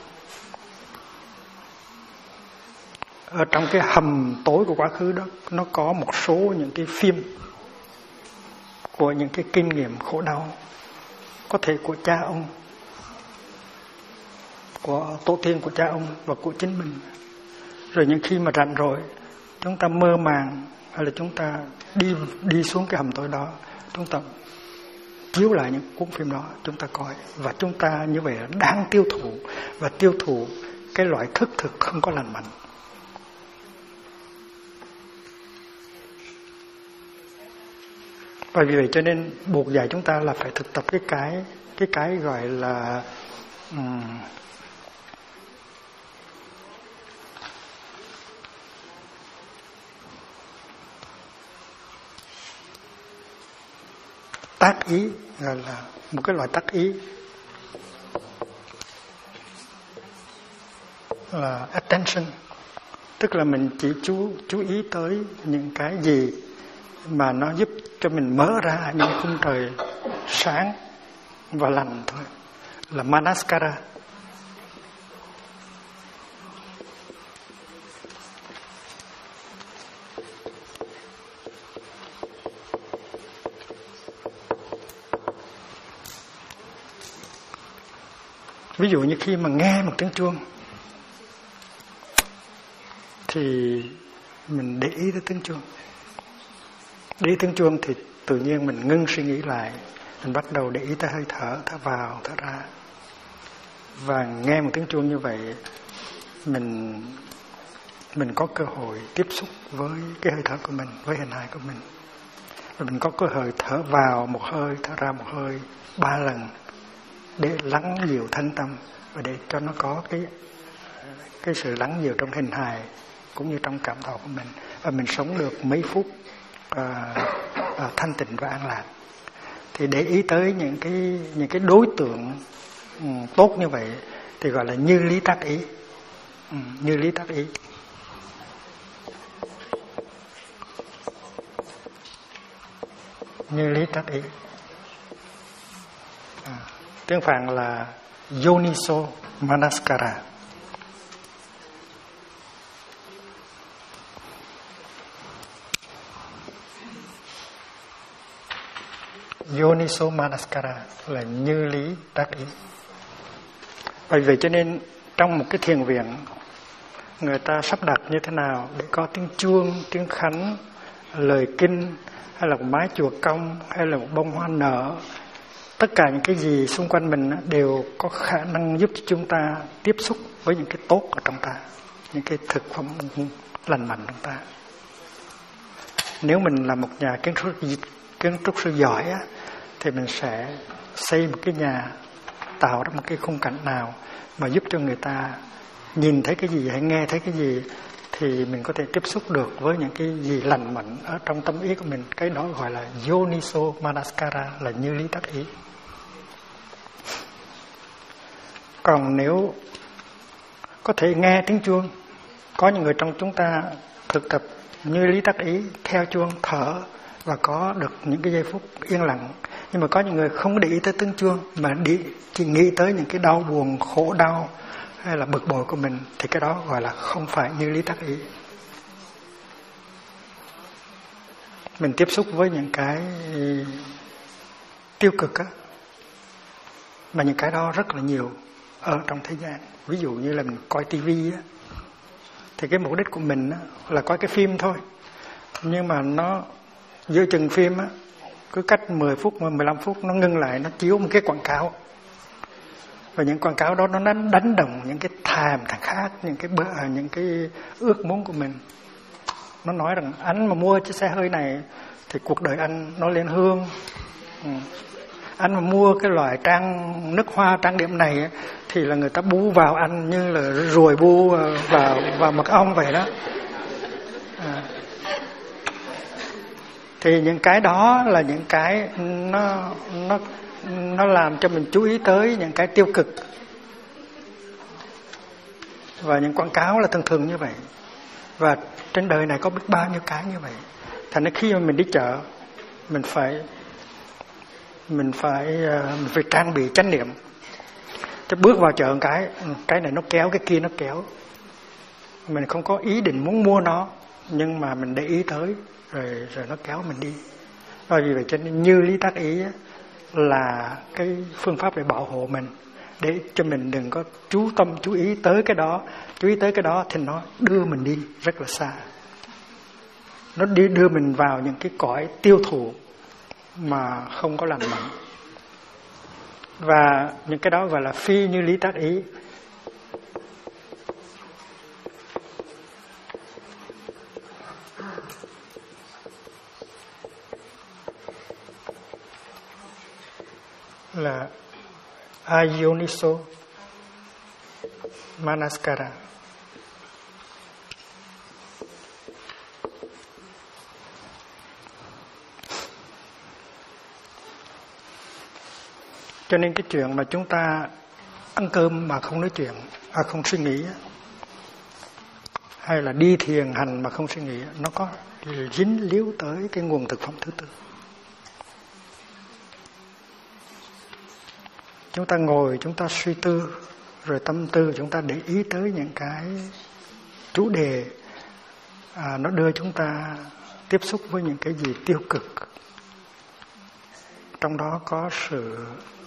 Ở trong cái hầm tối của quá khứ đó, nó có một số những cái phim của những cái kinh nghiệm khổ đau, có thể của cha ông, của tổ tiên của cha ông và của chính mình. Rồi những khi mà rảnh rồi, chúng ta mơ màng hay là chúng ta đi xuống cái hầm tối đó, chúng ta chiếu lại những cuốn phim đó, chúng ta coi. Và chúng ta như vậy là đang tiêu thụ cái loại thức thực không có lành mạnh. Và vì vậy cho nên buộc dạy chúng ta là phải thực tập cái gọi là tác ý, gọi là một cái loại tác ý là attention, tức là mình chỉ chú ý tới những cái gì mà nó giúp cho mình mở ra những khung trời sáng và lành thôi, là manaskara. Ví dụ như khi mà nghe một tiếng chuông thì mình để ý tới tiếng chuông. Để ý tiếng chuông thì tự nhiên mình ngưng suy nghĩ lại, mình bắt đầu để ý tới hơi thở, thở vào, thở ra. Và nghe một tiếng chuông như vậy, mình có cơ hội tiếp xúc với cái hơi thở của mình, với hình hài của mình. Và mình có cơ hội thở vào một hơi, thở ra một hơi 3 lần để lắng dịu thanh tâm và để cho nó có cái sự lắng dịu trong hình hài cũng như trong cảm thọ của mình, và mình sống được mấy phút thanh tịnh và an lạc. Thì để ý tới những cái đối tượng tốt như vậy thì gọi là như lý tác ý. Như lý tác ý. Như lý tác ý. Tiếng Phạn là Yoniso Manaskara. Yoniso Manaskara là như lý tác ý. Bởi vậy cho nên trong một cái thiền viện, người ta sắp đặt như thế nào để có tiếng chuông, tiếng khánh, lời kinh, hay là một mái chùa cong, hay là một bông hoa nở, tất cả những cái gì xung quanh mình đều có khả năng giúp cho chúng ta tiếp xúc với những cái tốt ở trong ta, những cái thực phẩm lành mạnh trong ta. Nếu mình là một nhà kiến trúc sư giỏi á, thì mình sẽ xây một cái nhà, tạo ra một cái khung cảnh nào mà giúp cho người ta nhìn thấy cái gì hay nghe thấy cái gì thì mình có thể tiếp xúc được với những cái gì lành mạnh ở trong tâm ý của mình. Cái đó gọi là Yoniso Manasikara, là như lý tác ý. Còn nếu có thể nghe tiếng chuông, có những người trong chúng ta thực tập như lý tác ý theo chuông thở và có được những cái giây phút yên lặng. Nhưng mà có những người không để ý tới tiếng chuông mà chỉ nghĩ tới những cái đau buồn, khổ đau hay là bực bội của mình, thì cái đó gọi là không phải như lý tác ý. Mình tiếp xúc với những cái tiêu cực á, mà những cái đó rất là nhiều ở trong thế gian. Ví dụ như là mình coi tivi á, thì cái mục đích của mình á, là coi cái phim thôi. Nhưng mà nó giữa chừng phim á, cứ cách 10 phút, 15 phút nó ngưng lại, nó chiếu một cái quảng cáo. Và những quảng cáo đó nó đánh đồng những cái thèm khát, những cái ước muốn của mình. Nó nói rằng anh mà mua chiếc xe hơi này thì cuộc đời anh nó lên hương. Anh mà mua cái loại nước hoa trang điểm này thì là người ta bu vào anh như là ruồi bu vào mật ong vậy đó. Thì những cái đó là những cái nó làm cho mình chú ý tới những cái tiêu cực. Và những quảng cáo là thường như vậy. Và trên đời này có biết bao nhiêu cái như vậy. Thành ra khi mà mình đi chợ, mình phải trang bị chánh niệm. Chứ bước vào chợ cái này nó kéo, cái kia nó kéo. Mình không có ý định muốn mua nó, nhưng mà mình để ý tới rồi nó kéo mình đi. Và vì vậy cho nên như lý tác ý là cái phương pháp để bảo hộ mình, để cho mình đừng có chú ý tới cái đó. Chú ý tới cái đó thì nó đưa mình đi rất là xa. Nó đưa mình vào những cái cõi tiêu thụ mà không có lành mạnh. Và những cái đó gọi là phi như lý tác ý. Là Ayoniso Manasikara. Cho nên cái chuyện mà chúng ta ăn cơm mà không nói chuyện, không suy nghĩ, hay là đi thiền hành mà không suy nghĩ, nó có dính líu tới cái nguồn thực phẩm thứ tư. Chúng ta ngồi, chúng ta suy tư, rồi tâm tư chúng ta để ý tới những cái chủ đề nó đưa chúng ta tiếp xúc với những cái gì tiêu cực. Trong đó có sự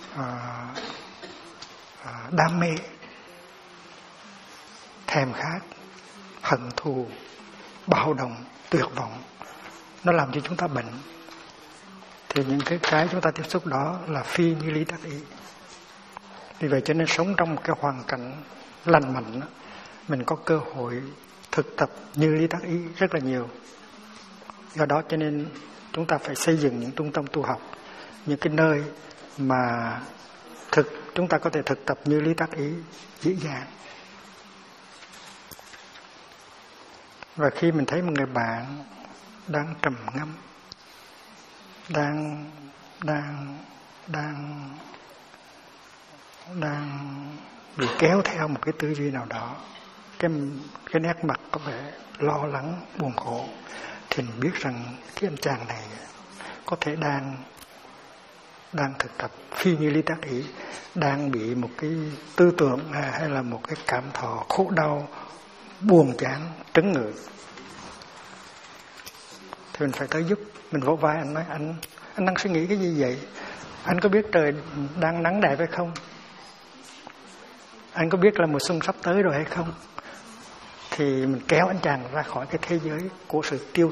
đam mê, thèm khát, hận thù, bạo động, tuyệt vọng. Nó làm cho chúng ta bệnh. Thì những cái chúng ta tiếp xúc đó là phi như lý tác ý. Vì vậy cho nên sống trong một cái hoàn cảnh lành mạnh, mình có cơ hội thực tập như lý tác ý rất là nhiều. Do đó cho nên chúng ta phải xây dựng những trung tâm tu học, những cái nơi mà chúng ta có thể thực tập như lý tác ý dễ dàng. Và khi mình thấy một người bạn đang trầm ngâm, đang bị kéo theo một cái tư duy nào đó, cái nét mặt có vẻ lo lắng, buồn khổ, thì mình biết rằng cái anh chàng này có thể đang thực tập phi như lý tác ý, đang bị một cái tư tưởng hay là một cái cảm thọ khổ đau, buồn chán trấn ngự. Thì mình phải tới giúp. Mình vỗ vai anh nói, anh đang suy nghĩ cái gì vậy? Anh có biết trời đang nắng đẹp hay không? Anh có biết là mùa xuân sắp tới rồi hay không? Thì mình kéo anh chàng ra khỏi cái thế giới của sự tiêu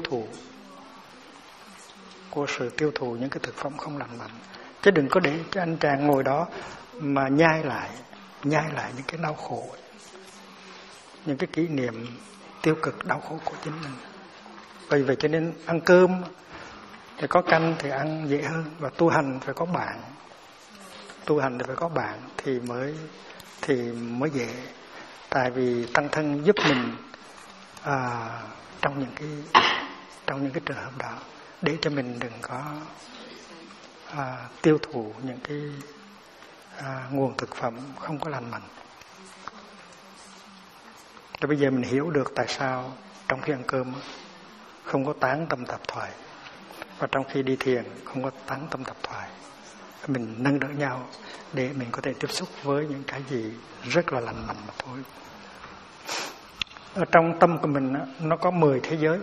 thụ những cái thực phẩm không lành mạnh. Chứ đừng có để cho anh chàng ngồi đó mà nhai lại những cái đau khổ, những cái kỷ niệm tiêu cực đau khổ của chính mình. Vì vậy cho nên ăn cơm thì có canh thì ăn dễ hơn, và tu hành phải có bạn. Tu hành thì phải có bạn thì mới dễ. Tại vì tăng thân giúp mình trong những cái trường hợp đó, để cho mình đừng có tiêu thụ những cái nguồn thực phẩm không có lành mạnh. Rồi bây giờ mình hiểu được tại sao trong khi ăn cơm không có tán tâm tạp thoại, và trong khi đi thiền không có tán tâm tạp thoại. Mình nâng đỡ nhau để mình có thể tiếp xúc với những cái gì rất là lành mạnh mà thôi. Ở trong tâm của mình nó có 10 thế giới.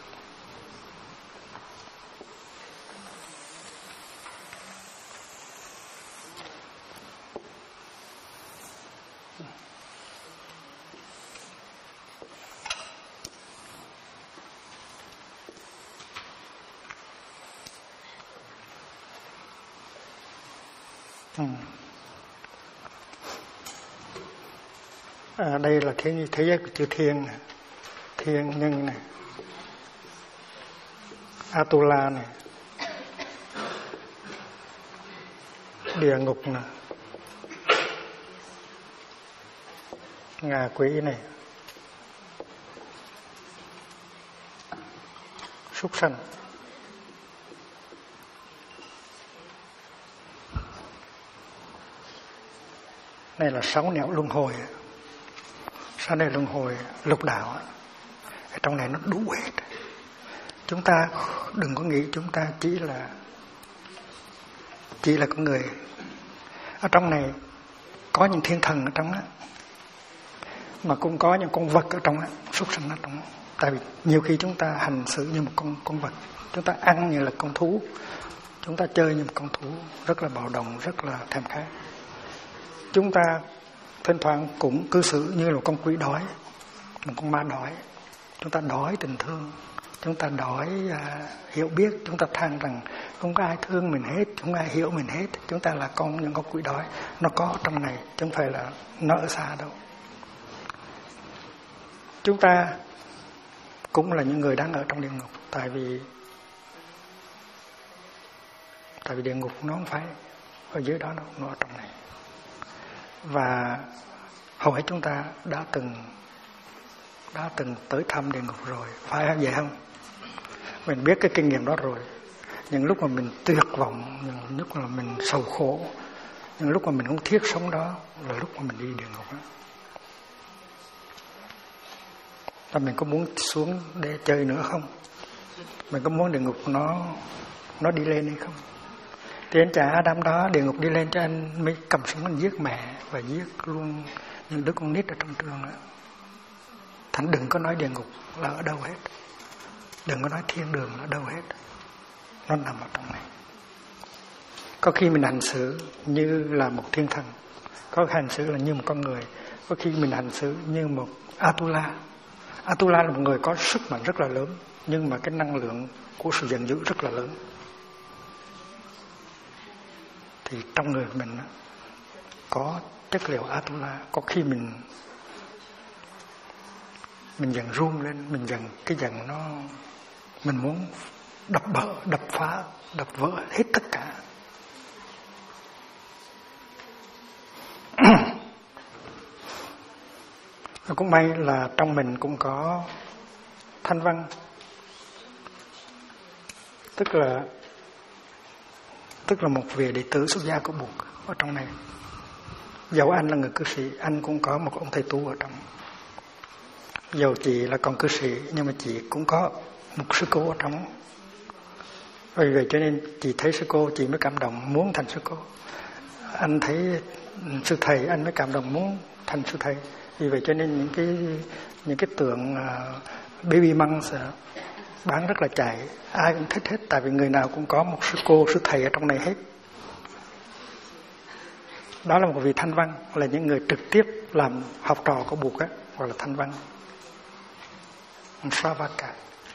Đây là thế giới của chư thiên này, thiên nhân này, Atula này, địa ngục này, ngạ quỷ này, súc sanh. Đây là 6 nẻo luân hồi. 6 nẻo luân hồi lục đạo. Ở trong này nó đủ hết. Chúng ta đừng có nghĩ chúng ta chỉ là con người. Ở trong này có những thiên thần ở trong đó, mà cũng có những con vật ở trong đó, súc sanh ở trong đó. Tại vì nhiều khi chúng ta hành xử như một con vật, chúng ta ăn như là con thú, chúng ta chơi như một con thú, rất là bạo động, rất là thèm khát. Chúng ta thỉnh thoảng cũng cư xử như là một con quỷ đói, một con ma đói. Chúng ta đói tình thương, chúng ta đói hiểu biết, chúng ta than rằng không có ai thương mình hết, không ai hiểu mình hết. Chúng ta là những con quỷ đói. Nó có trong này, chứ không phải là nó ở xa đâu. Chúng ta cũng là những người đang ở trong địa ngục. Tại vì địa ngục nó không phải ở dưới đó đâu, nó ở trong này. Và hầu hết chúng ta đã từng tới thăm địa ngục rồi, phải vậy không? Mình biết cái kinh nghiệm đó rồi. Những lúc mà mình tuyệt vọng, những lúc mà mình sầu khổ, những lúc mà mình không thiết sống đó là lúc mà mình đi địa ngục đó. Và mình có muốn xuống để chơi nữa không? Mình có muốn địa ngục nó đi lên hay không? Thì anh cha Adam đó, địa ngục đi lên cho anh mới cầm súng anh giết mẹ và giết luôn những đứa con nít ở trong trường đó. Thành đừng có nói địa ngục là ở đâu hết, đừng có nói thiên đường là ở đâu hết, nó nằm ở trong này. Có khi mình hành xử như là một thiên thần, có hành xử là như một con người, có khi mình hành xử như một Atula. Atula là một người có sức mạnh rất là lớn, nhưng mà cái năng lượng của sự giận dữ rất là lớn. Thì trong người mình có chất liệu Atula. Có khi mình giận run lên, mình giận, cái giận mình muốn đập phá, đập vỡ hết tất cả. Cũng may là trong mình cũng có thanh văn, tức là một vị đệ tử xuất gia của Bụt ở trong này. Dẫu anh là người cư sĩ, anh cũng có một ông thầy tu ở trong. Dầu chị là con cư sĩ, nhưng mà chị cũng có một sư cô ở trong. Vì vậy cho nên chị thấy sư cô, chị mới cảm động muốn thành sư cô. Anh thấy sư thầy, anh mới cảm động muốn thành sư thầy. Vì vậy cho nên những cái tượng baby monks bán rất là chạy, ai cũng thích hết. Tại vì người nào cũng có một sư cô, sư thầy ở trong này hết. Đó là một vị thanh văn, là những người trực tiếp làm học trò của Bụt á, gọi là thanh văn, Sravaka.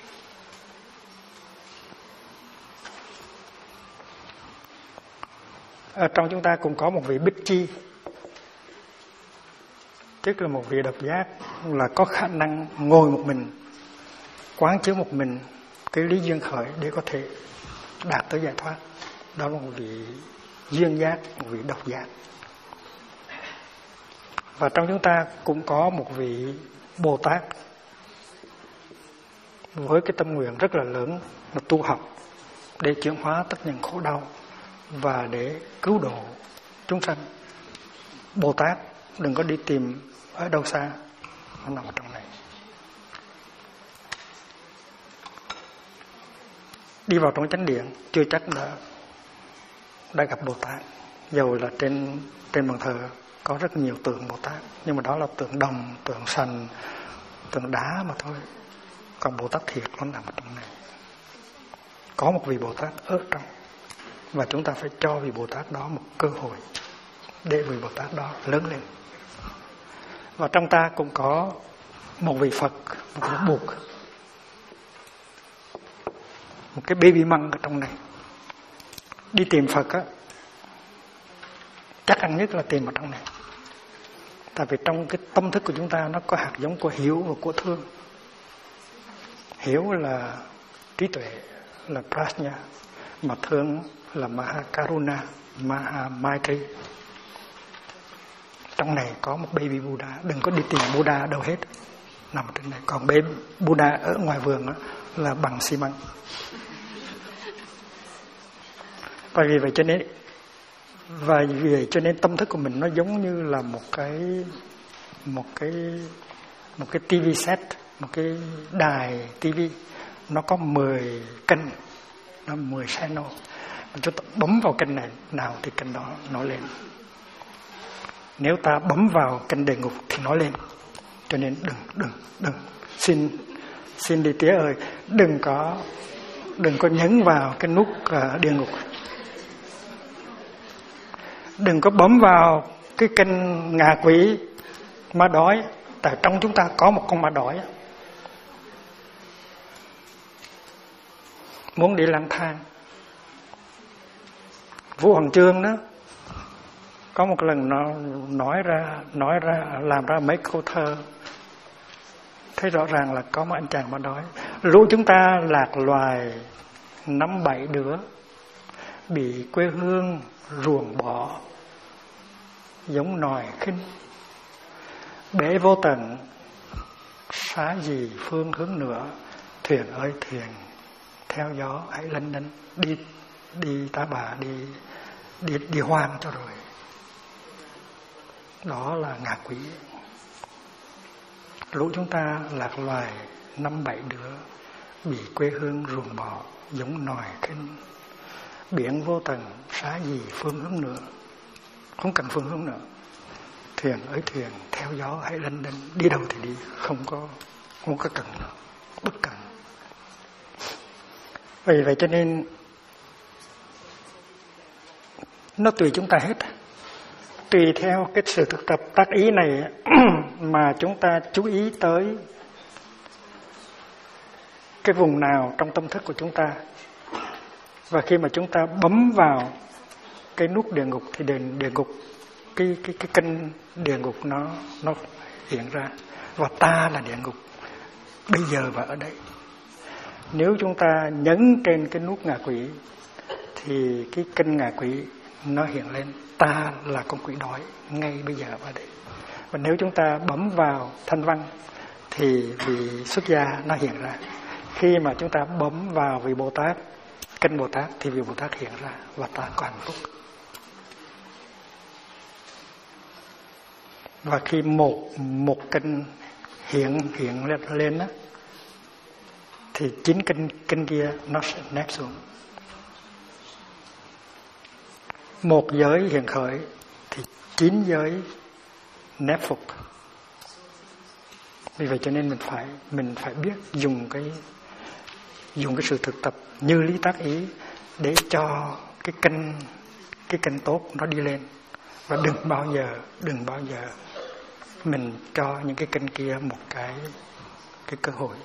Ở trong chúng ta cũng có một vị Bích Chi, tức là một vị độc giác, là có khả năng ngồi một mình, quán chiếu một mình cái lý duyên khởi để có thể đạt tới giải thoát. Đó là một vị duyên giác, một vị độc giác. Và trong chúng ta cũng có một vị Bồ Tát, với cái tâm nguyện rất là lớn là tu học để chuyển hóa tất những khổ đau và để cứu độ chúng sanh. Bồ Tát đừng có đi tìm ở đâu xa, nó nằm ở trong này. Đi vào trong chánh điện chưa chắc đã gặp Bồ Tát. Dầu là trên bàn thờ có rất nhiều tượng Bồ Tát, nhưng mà đó là tượng đồng, tượng sành, tượng đá mà thôi. Còn Bồ Tát thiệt nó nằm ở trong này. Có một vị Bồ Tát ở trong, và chúng ta phải cho vị Bồ Tát đó một cơ hội để vị Bồ Tát đó lớn lên. Và trong ta cũng có một vị Phật, một vị Bụt, một cái baby măng ở trong này. Đi tìm Phật á, chắc ăn nhất là tìm ở trong này. Tại vì trong cái tâm thức của chúng ta nó có hạt giống của hiểu và của thương. Hiểu là trí tuệ, là prajna, mà thương là mahakaruna, mahamaitri. Trong này có một baby Buddha. Đừng có đi tìm Buddha ở đâu hết, nằm trên này. Còn baby Buddha ở ngoài vườn đó là bằng xi măng. Và vì vậy cho nên tâm thức của mình nó giống như là một cái TV set, một cái đài TV. Nó có 10 kênh, nó 10 channel. Chúng ta bấm vào kênh này nào thì kênh đó nó lên. Nếu ta bấm vào kênh địa ngục thì nó lên. Cho nên đừng xin đi tía ơi, đừng có nhấn vào cái nút địa ngục. Đừng có bấm vào cái kênh ngạ quỷ ma đói. Tại trong chúng ta có một con ma đói muốn đi lang thang. Vũ Hoàng Chương đó có một lần nó nói ra làm ra mấy câu thơ, thấy rõ ràng là có một anh chàng ma đói. Lũ chúng ta lạc loài 5-7 đứa, bị quê hương ruồng bỏ giống nòi khinh. Bể vô tận xá gì phương hướng nữa, thuyền ơi thuyền theo gió hãy lênh đênh. Đi ta bà, đi hoang cho rồi. Đó là ngạ quỷ. Lũ chúng ta lạc loài 5-7 đứa, bị quê hương ruồng bỏ giống nòi khinh. Biển vô tận xá gì phương hướng nữa, không cần phương hướng nữa. Thuyền ơi thuyền theo gió hãy lênh đênh. Đi đâu thì đi, không có cần nữa, bất cần. Vì vậy cho nên nó tùy chúng ta hết. Tùy theo cái sự thực tập tác ý này mà chúng ta chú ý tới cái vùng nào trong tâm thức của chúng ta. Và khi mà chúng ta bấm vào cái nút địa ngục thì địa ngục, cái kênh địa ngục nó hiện ra. Và ta là địa ngục bây giờ và ở đây. Nếu chúng ta nhấn trên cái nút ngạ quỷ thì cái kênh ngạ quỷ nó hiện lên. Ta là con quỷ đói ngay bây giờ và đây. Và nếu chúng ta bấm vào thanh văn thì vị xuất gia nó hiện ra. Khi mà chúng ta bấm vào vị Bồ Tát, kênh Bồ Tát, thì vị Bồ Tát hiện ra và ta có hạnh phúc. Và khi một kênh hiện lên đó, thì 9 kênh kia nó sẽ nép xuống. Một giới hiện khởi thì 9 giới nép phục. Vì vậy cho nên mình phải biết dùng cái sự thực tập như lý tác ý để cho cái kênh tốt nó đi lên. Và đừng bao giờ mình cho những cái kênh kia một cái cơ hội.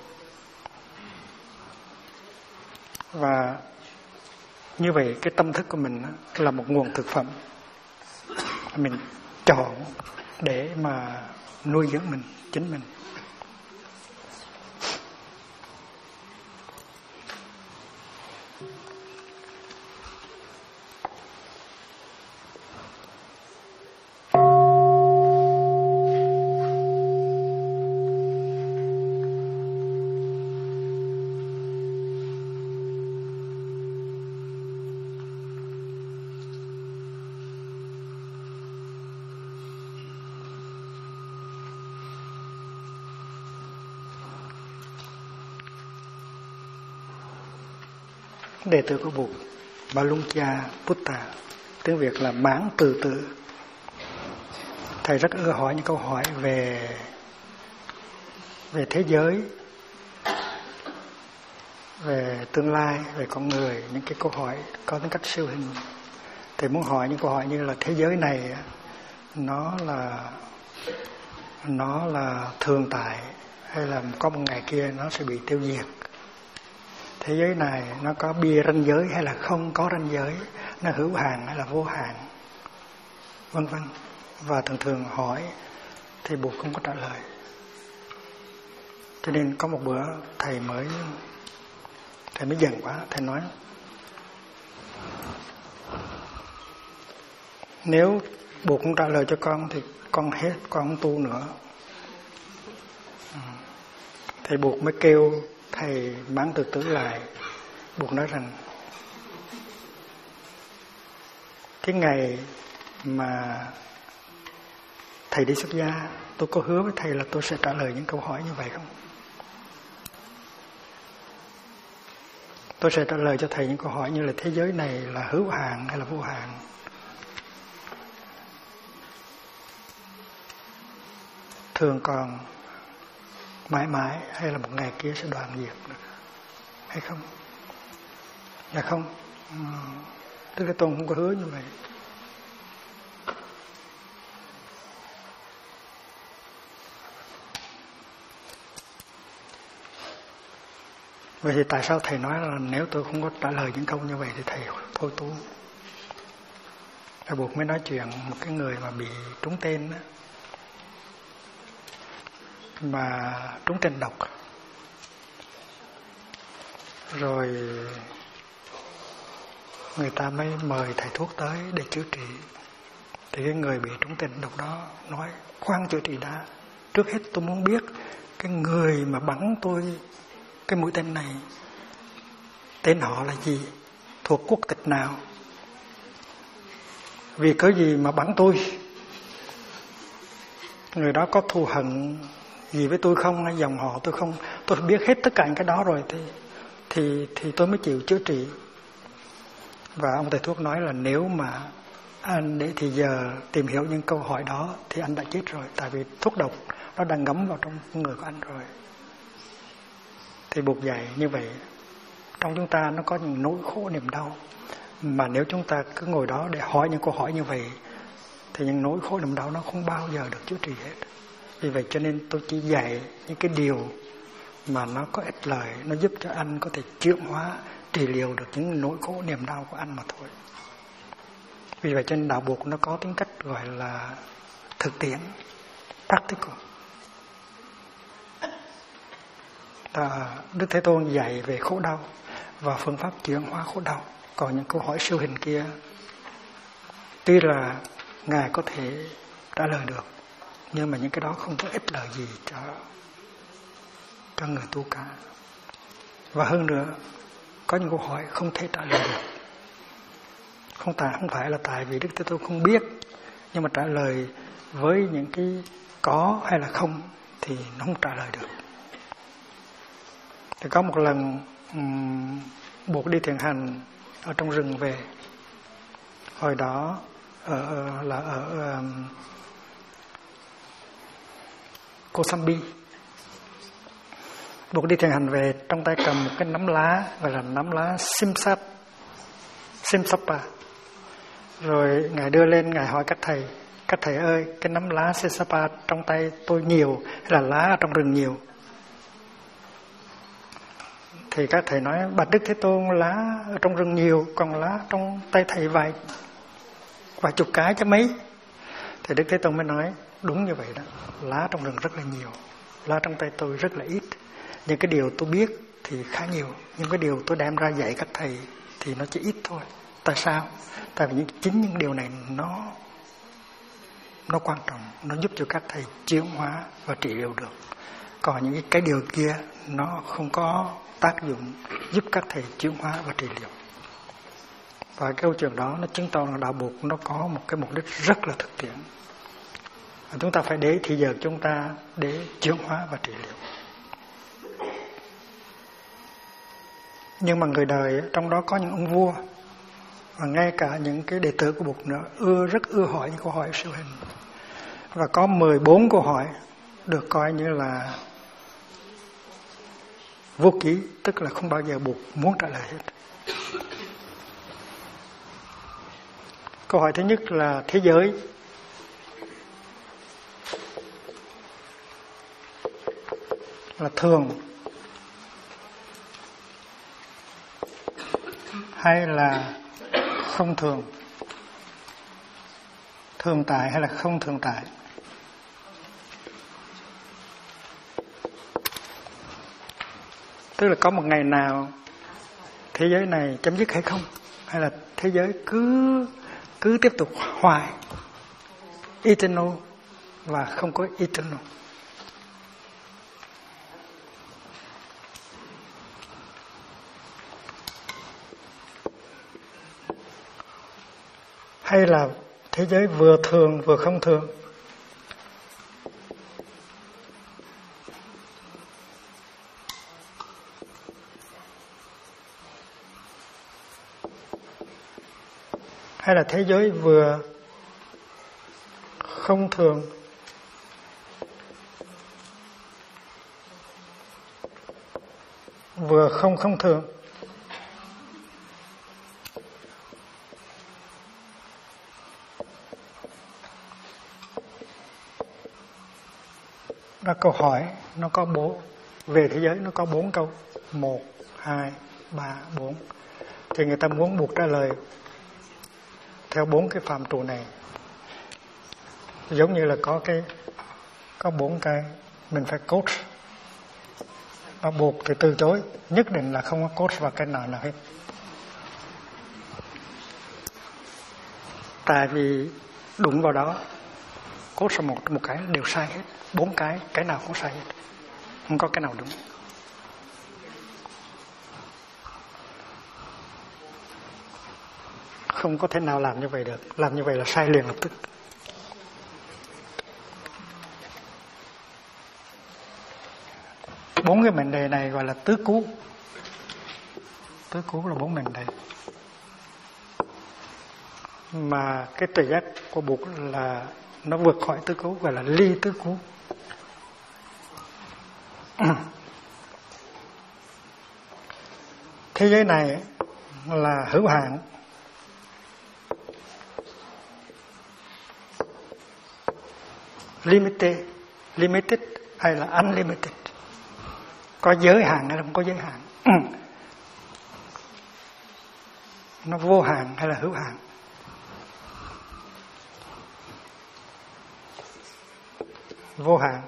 Và như vậy cái tâm thức của mình là một nguồn thực phẩm mình chọn để mà nuôi dưỡng chính mình. đệ tử của Bụt Balungcha Buddha, tiếng Việt là Mãn Từ Tử. Thầy rất ưa hỏi những câu hỏi về thế giới, về tương lai, về con người, những cái câu hỏi có tính cách siêu hình. Thầy muốn hỏi những câu hỏi như là thế giới này nó là thường tại hay là có một ngày kia nó sẽ bị tiêu diệt. Thế giới này nó có bia ranh giới hay là không có ranh giới, nó hữu hạn hay là vô hạn, vân vân. Và thường hỏi thì Bụt không có trả lời. Cho nên có một bữa thầy mới giận quá. Thầy nói nếu Bụt không trả lời cho con thì con hết, con không tu nữa. Thầy Bụt mới kêu thầy Mãn Từ Tử lại. Bụt nói rằng cái ngày mà thầy đi xuất gia, tôi có hứa với thầy là tôi sẽ trả lời những câu hỏi như vậy không? Tôi sẽ trả lời cho thầy những câu hỏi như là thế giới này là hữu hạn hay là vô hạn, thường còn mãi mãi hay là một ngày kia sẽ đoạn diệt được hay không? Là không. Đức Thế Tôn không có hứa như vậy. Vậy thì tại sao thầy nói là nếu tôi không có trả lời những câu như vậy thì thầy thôi tu? Thầy Bụt mới nói chuyện một cái người mà bị trúng tên đó, mà trúng tên độc, rồi người ta mới mời thầy thuốc tới để chữa trị. Thì cái người bị trúng tên độc đó nói: khoan chữa trị đã, trước hết tôi muốn biết cái người mà bắn tôi cái mũi tên này tên họ là gì, thuộc quốc tịch nào, vì cớ gì mà bắn tôi, người đó có thù hận gì với tôi không, hay dòng họ tôi không. Tôi biết hết tất cả những cái đó rồi thì tôi mới chịu chữa trị. Và ông thầy thuốc nói là nếu mà anh để thì giờ tìm hiểu những câu hỏi đó thì anh đã chết rồi, tại vì thuốc độc nó đang ngấm vào trong người của anh rồi. Thì Bụt dạy như vậy, trong chúng ta nó có những nỗi khổ niềm đau, mà nếu chúng ta cứ ngồi đó để hỏi những câu hỏi như vậy thì những nỗi khổ niềm đau nó không bao giờ được chữa trị hết. Vì vậy cho nên tôi chỉ dạy những cái điều mà nó có ích lợi, nó giúp cho anh có thể chuyển hóa, trị liệu được những nỗi khổ niềm đau của anh mà thôi. Vì vậy cho nên đạo Bụt nó có tính cách gọi là thực tiễn, practical. Đức Thế Tôn dạy về khổ đau và phương pháp chuyển hóa khổ đau. Còn những câu hỏi siêu hình kia, tuy là Ngài có thể trả lời được, nhưng mà những cái đó không có ích lợi gì cho người tu cả. Và hơn nữa, có những câu hỏi không thể trả lời được. Không phải là tại vì Đức Thế Tôn không biết, nhưng mà trả lời với những cái có hay là không thì nó không trả lời được. Thì có một lần Bụt đi thiền hành ở trong rừng về. Hồi đó ở Kosambi. Bụt đi thiền hành về, trong tay cầm một cái nắm lá gọi là nắm lá Simsapa. Rồi Ngài đưa lên, Ngài hỏi các thầy ơi, cái nắm lá Simsapa trong tay tôi nhiều hay là lá ở trong rừng nhiều? Thì các thầy nói: bạch Đức Thế Tôn, lá ở trong rừng nhiều, còn lá trong tay thầy vài chục cái chứ mấy. Thì Đức Thế Tôn mới nói: đúng như vậy đó, lá trong rừng rất là nhiều, lá trong tay tôi rất là ít. Những cái điều tôi biết thì khá nhiều, nhưng cái điều tôi đem ra dạy các thầy thì nó chỉ ít thôi. Tại sao? Tại vì chính những điều này nó quan trọng, nó giúp cho các thầy chuyển hóa và trị liệu được. Còn những cái điều kia nó không có tác dụng giúp các thầy chuyển hóa và trị liệu. Và cái câu chuyện đó nó chứng tỏ là đạo Bụt nó có một cái mục đích rất là thực tiễn. Và chúng ta phải để thì giờ chúng ta để chuyển hóa và trị liệu. Nhưng mà người đời trong đó có những ông vua và ngay cả những cái đệ tử của Bụt nữa rất ưa hỏi những câu hỏi siêu hình. Và có 14 câu hỏi được coi như là vô ký, tức là không bao giờ Bụt muốn trả lời hết. Câu hỏi thứ nhất là thế giới là thường hay là không thường? Thường tại hay là không thường tại? Tức là có một ngày nào thế giới này chấm dứt hay không? Hay là thế giới cứ tiếp tục hoài, eternal và không có eternal? Hay là thế giới vừa thường vừa không thường? Hay là thế giới vừa không thường vừa không thường? Đó, câu hỏi nó có về thế giới nó có 4 câu, 1, 2, 3, 4. Thì người ta muốn Bụt trả lời theo 4 cái phạm trù này. Giống như là có 4 cái mình phải coach. Và Bụt thì từ chối, nhất định là không có coach vào cái nào hết. Tại vì đụng vào đó coach vào một cái đều sai hết. 4 cái nào cũng sai hết, không có cái nào đúng. Không có thể nào làm như vậy được. Làm như vậy là sai liền lập tức. Bốn cái mệnh đề này gọi là tứ cú. Tứ cú là 4 mệnh đề. Mà cái tuệ giác của Bụt là nó vượt khỏi tứ cú, gọi là ly tứ cú. Thế giới này là hữu hạn, limited hay là unlimited, có giới hạn hay là không có giới hạn, nó vô hạn hay là hữu hạn. Vô hạn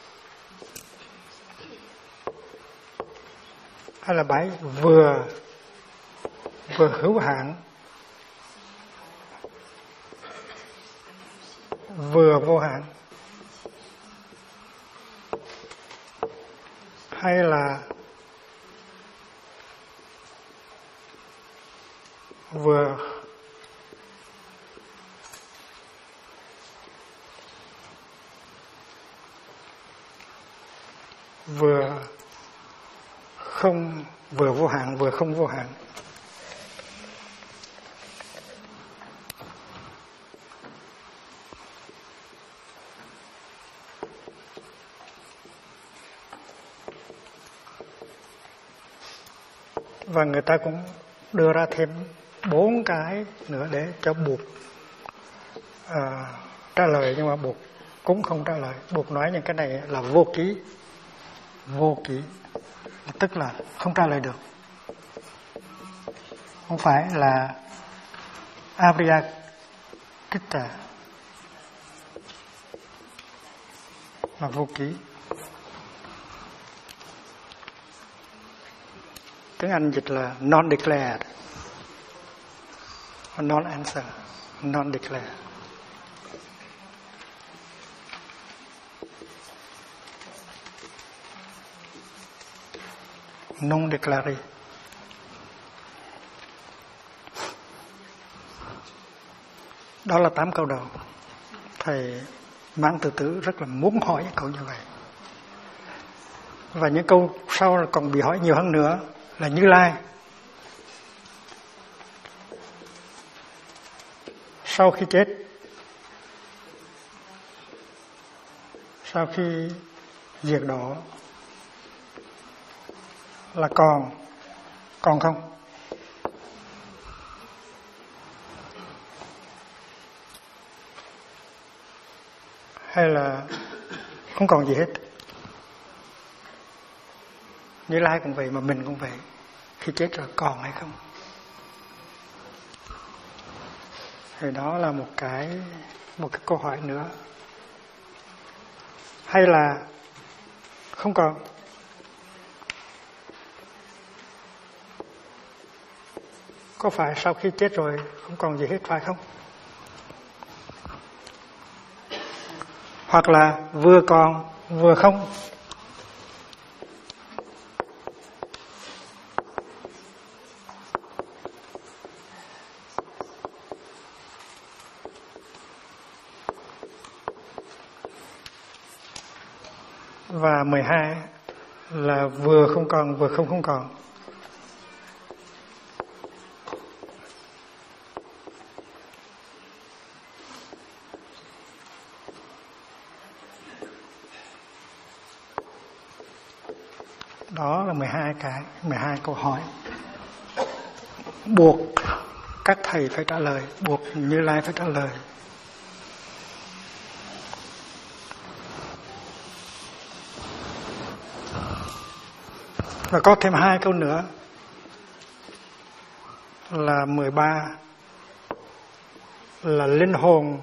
hay là bãi vừa hữu hạn vừa vô hạn, hay là vừa không, vừa vô hạn vừa không vô hạn. Và người ta cũng đưa ra thêm 4 cái nữa để cho Bụt trả lời, nhưng mà Bụt cũng không trả lời. Bụt nói những cái này là vô ký. Vô ký tức là không trả lời được. Không phải là Avyakita, là vô ký. Tiếng Anh dịch là non-declared, non-answer, non-declared. Non-declared. Đó là 8 câu đầu. Thầy Mãn Từ Tứ rất là muốn hỏi những câu như vậy. Và những câu sau còn bị hỏi nhiều hơn nữa là Như Lai. sau khi chết, sau khi diệt độ là còn không? Hay là không còn gì hết? Như Lai cũng vậy mà mình cũng vậy. Khi chết rồi còn hay không? Thì đó là một cái câu hỏi nữa. Hay là không còn? Có phải sau khi chết rồi không còn gì hết phải không? Hoặc là vừa còn vừa không? Và 12 là vừa không còn vừa không còn. Đó là 12 câu hỏi buộc các thầy phải trả lời, buộc Như Lai phải trả lời. Và có thêm 2 câu nữa là 13 là linh hồn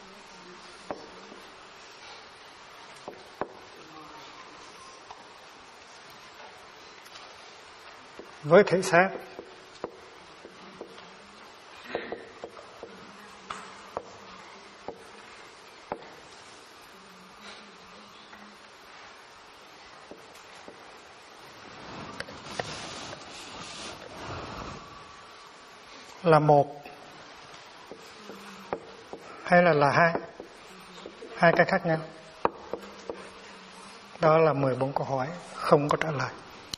với thể xác. Là một hay là hai cái khác nhau? Đó là 14 câu hỏi không có trả lời.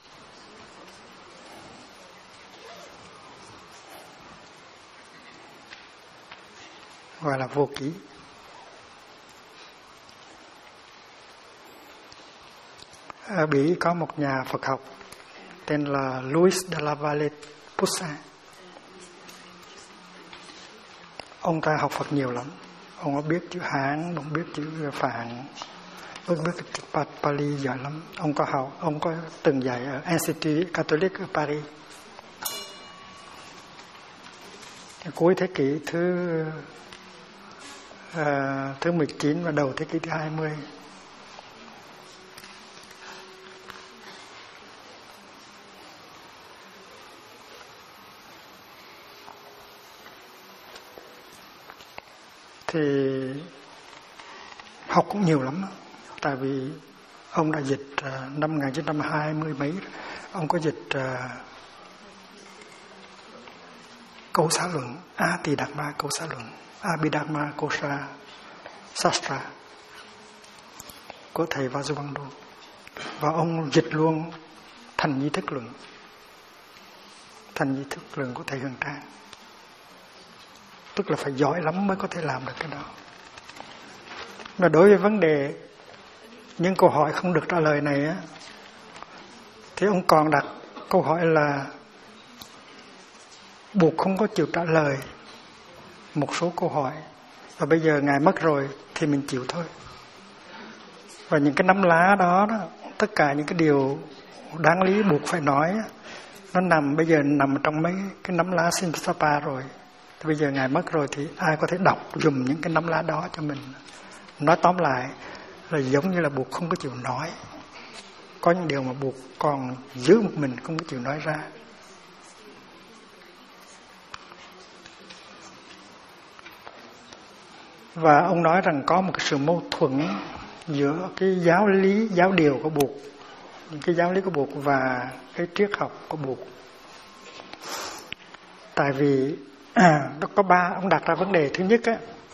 Gọi là vô ký. Ở Bỉ có một nhà Phật học tên là Luis de la Valle Pusa. Ông ta học Phật nhiều lắm. Ông có biết chữ Hán, ông biết chữ Phạn, ông biết chữ Pali giỏi lắm. Ông có từng dạy ở Institut Catholique ở Paris. Cuối thế kỷ thứ 19 và đầu thế kỷ thứ 20. Thì học cũng nhiều lắm. Tại vì ông đã dịch năm 1920 mấy, ông có dịch câu xã luận Ati-dhamma câu xã luận, Abhidhamma Kosa Sastra của thầy Vajubandhu, và ông dịch luôn Thành Nhi Thức Luận của thầy Huyền Trang. Tức là phải giỏi lắm mới có thể làm được cái đó. Và đối với vấn đề những câu hỏi không được trả lời này á, thì ông còn đặt câu hỏi là buộc không có chịu trả lời một số câu hỏi, và bây giờ Ngài mất rồi thì mình chịu thôi. Và những cái nắm lá đó, tất cả những cái điều đáng lý buộc phải nói, nó bây giờ nằm trong mấy cái nắm lá Simsapa rồi. Thì bây giờ Ngài mất rồi thì ai có thể đọc dùm những cái nắm lá đó cho mình. Nói tóm lại là giống như là buộc không có chịu nói. Có những điều mà buộc còn giữ một mình không có chịu nói ra. Và ông nói rằng có một cái sự mâu thuẫn giữa cái giáo điều của Bụt, những cái giáo lý của Bụt và cái triết học của Bụt. Tại vì nó có ông đặt ra vấn đề. Thứ nhất á,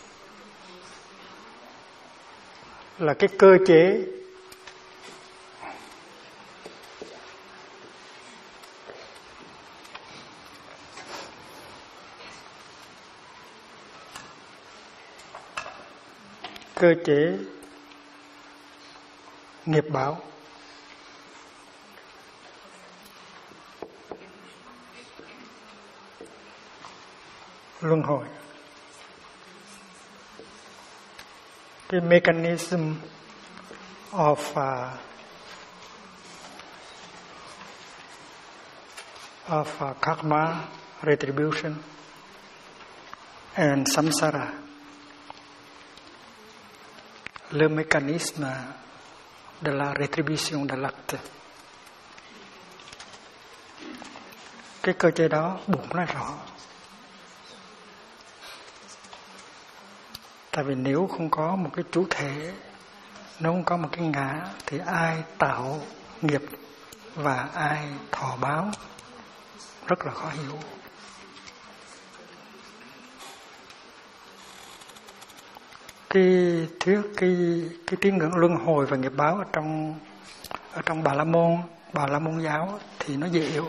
là cái cơ chế cơ chế nghiệp báo. Luân hồi. Cái mechanism of karma, retribution and samsara. Le mécanisme de la rétribution de l'acte. Cái cơ chế đó buộc nói rõ. Tại vì nếu không có một cái chủ thể, nếu không có một cái ngã, thì ai tạo nghiệp và ai thọ báo rất là khó hiểu. Cái tín ngưỡng luân hồi và nghiệp báo ở trong Bà La Môn giáo thì nó dễ hiểu.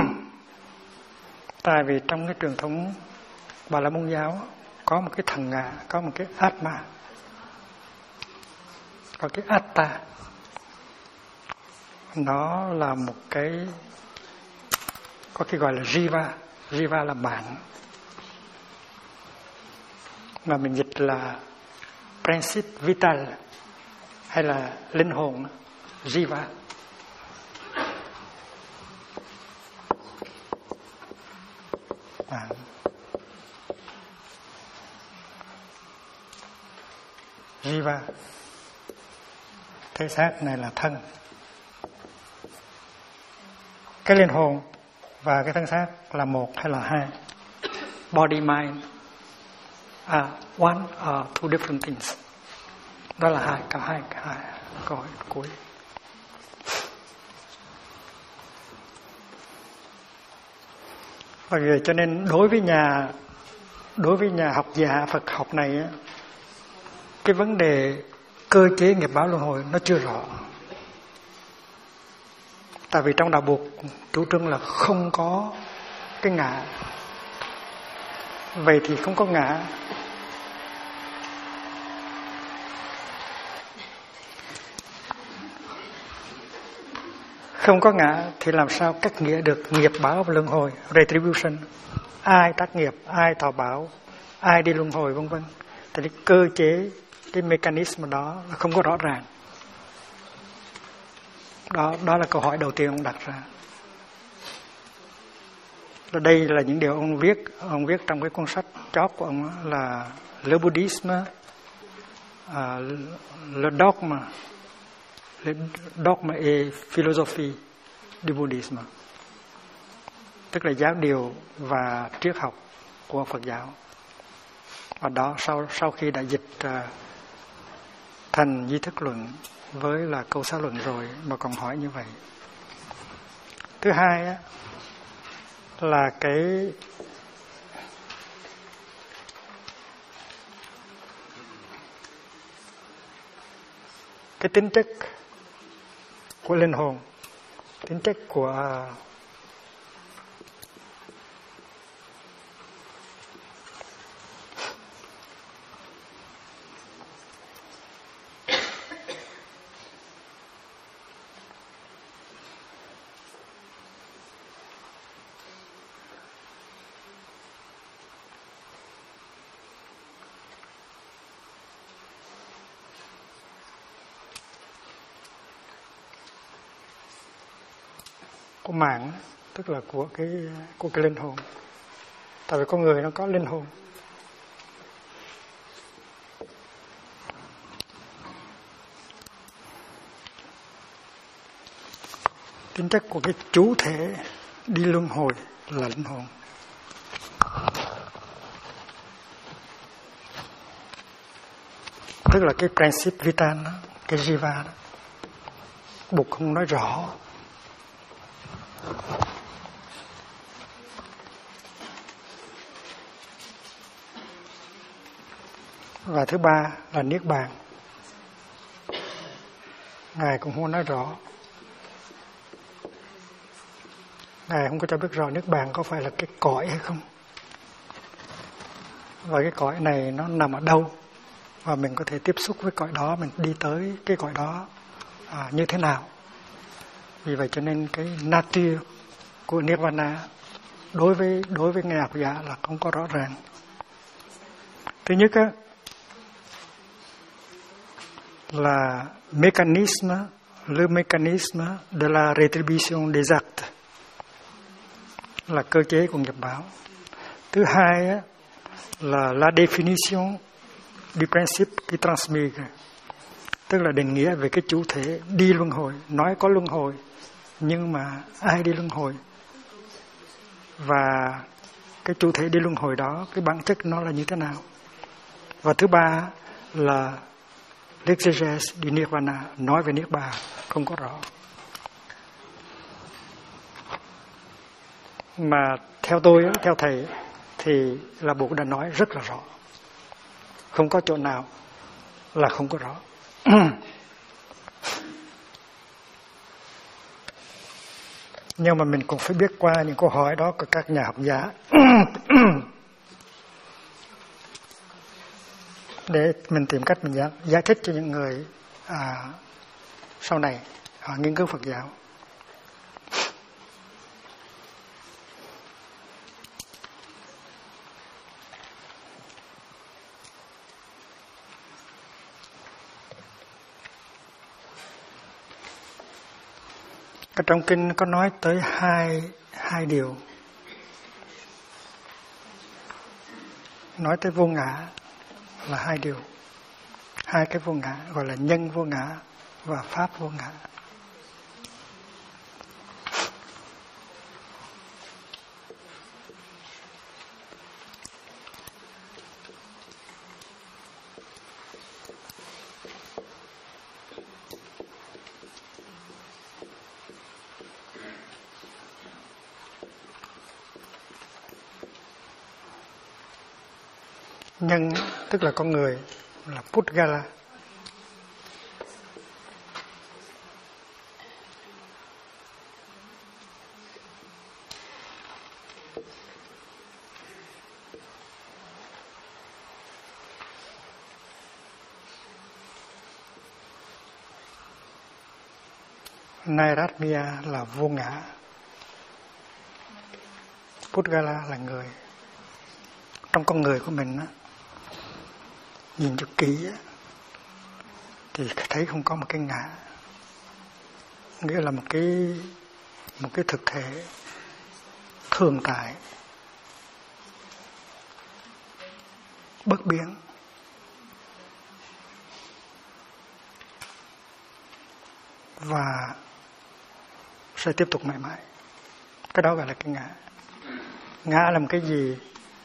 Tại vì trong cái truyền thống Bà La Môn giáo có một cái thần ngã, có một cái Atma, có cái Atta. Nó là một cái, có cái gọi là Jiva. Jiva là mạng, mà mình dịch là principe vital hay là linh hồn, Jiva. Jiva. Thể xác này là thân. Cái linh hồn và cái thân xác là một hay là hai? Body mind one or two different things. Đó là cả hai câu hỏi cuối. Và vì cho nên đối với nhà học giả Phật học này, cái vấn đề cơ chế nghiệp báo luân hồi nó chưa rõ. Tại vì trong đạo buộc chủ trương là không có cái ngã. Vậy thì không có ngã, không có ngã thì làm sao cắt nghĩa được nghiệp báo và luân hồi, retribution, ai tác nghiệp, ai thọ báo, ai đi luân hồi, vân vân. Thì cái cơ chế, cái mechanism đó là không có rõ ràng. Đó là câu hỏi đầu tiên ông đặt ra. Đây là những điều ông viết trong cái cuốn sách chót của ông là Le Bouddhisme, le dogme et philosophie du bouddhisme, tức là giáo điều và triết học của Phật giáo. Và đó sau khi đã dịch thành Di Thức Luận với là câu xã luận rồi mà còn hỏi như vậy. Thứ hai á, là cái tính chất của linh hồn, tính chất của mạng, tức là của cái linh hồn. Tại vì con người nó có linh hồn. Tính chất của cái chủ thể đi luân hồi là linh hồn. Tức là cái principe vital đó, cái jiva đó. Bụt không nói rõ. Và thứ ba là niết bàn. Ngài cũng không nói rõ. Ngài không có cho biết rõ niết bàn có phải là cái cõi hay không. Và cái cõi này nó nằm ở đâu. và mình có thể tiếp xúc với cõi đó, mình đi tới cái cõi đó như thế nào. Vì vậy cho nên cái nature của Nirvana đối với Ngài Học Giả là không có rõ ràng. Thứ nhất á, là le mécanisme de la rétribution des actes, là cơ chế của nghiệp báo. Thứ hai á, là la définition du principe qui transmigre, tức là định nghĩa về cái chủ thể đi luân hồi. Nói có luân hồi, nhưng mà ai đi luân hồi, và cái chủ thể đi luân hồi đó, cái bản chất nó là như thế nào. Và thứ ba là l'exégèse du Nirvana, nói về Niết Bàn không có rõ. Mà theo tôi, theo thầy, thì là Bụt đã nói rất là rõ, không có chỗ nào là không có rõ. Nhưng mà mình cũng phải biết qua những câu hỏi đó của các nhà học giả để mình tìm cách mình giải thích cho những người sau này họ nghiên cứu Phật giáo. Ở trong kinh có nói tới hai điều. Nói tới vô ngã là hai điều. Hai cái vô ngã gọi là nhân vô ngã và pháp vô ngã. Nhân tức là con người, là Pudgala. Nairatmya là vô ngã. Pudgala là người. Trong con người của mình á, nhìn cho kỹ thì thấy không có một cái ngã, nghĩa là một cái thực thể thường tại, bất biến, và sẽ tiếp tục mãi mãi. Cái đó gọi là cái ngã. Ngã là một cái gì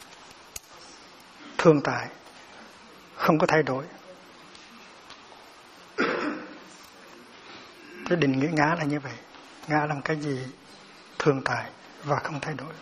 thường tại, không có thay đổi. Cái định nghĩa ngã là như vậy. Ngã là một cái gì thường tại và không thay đổi.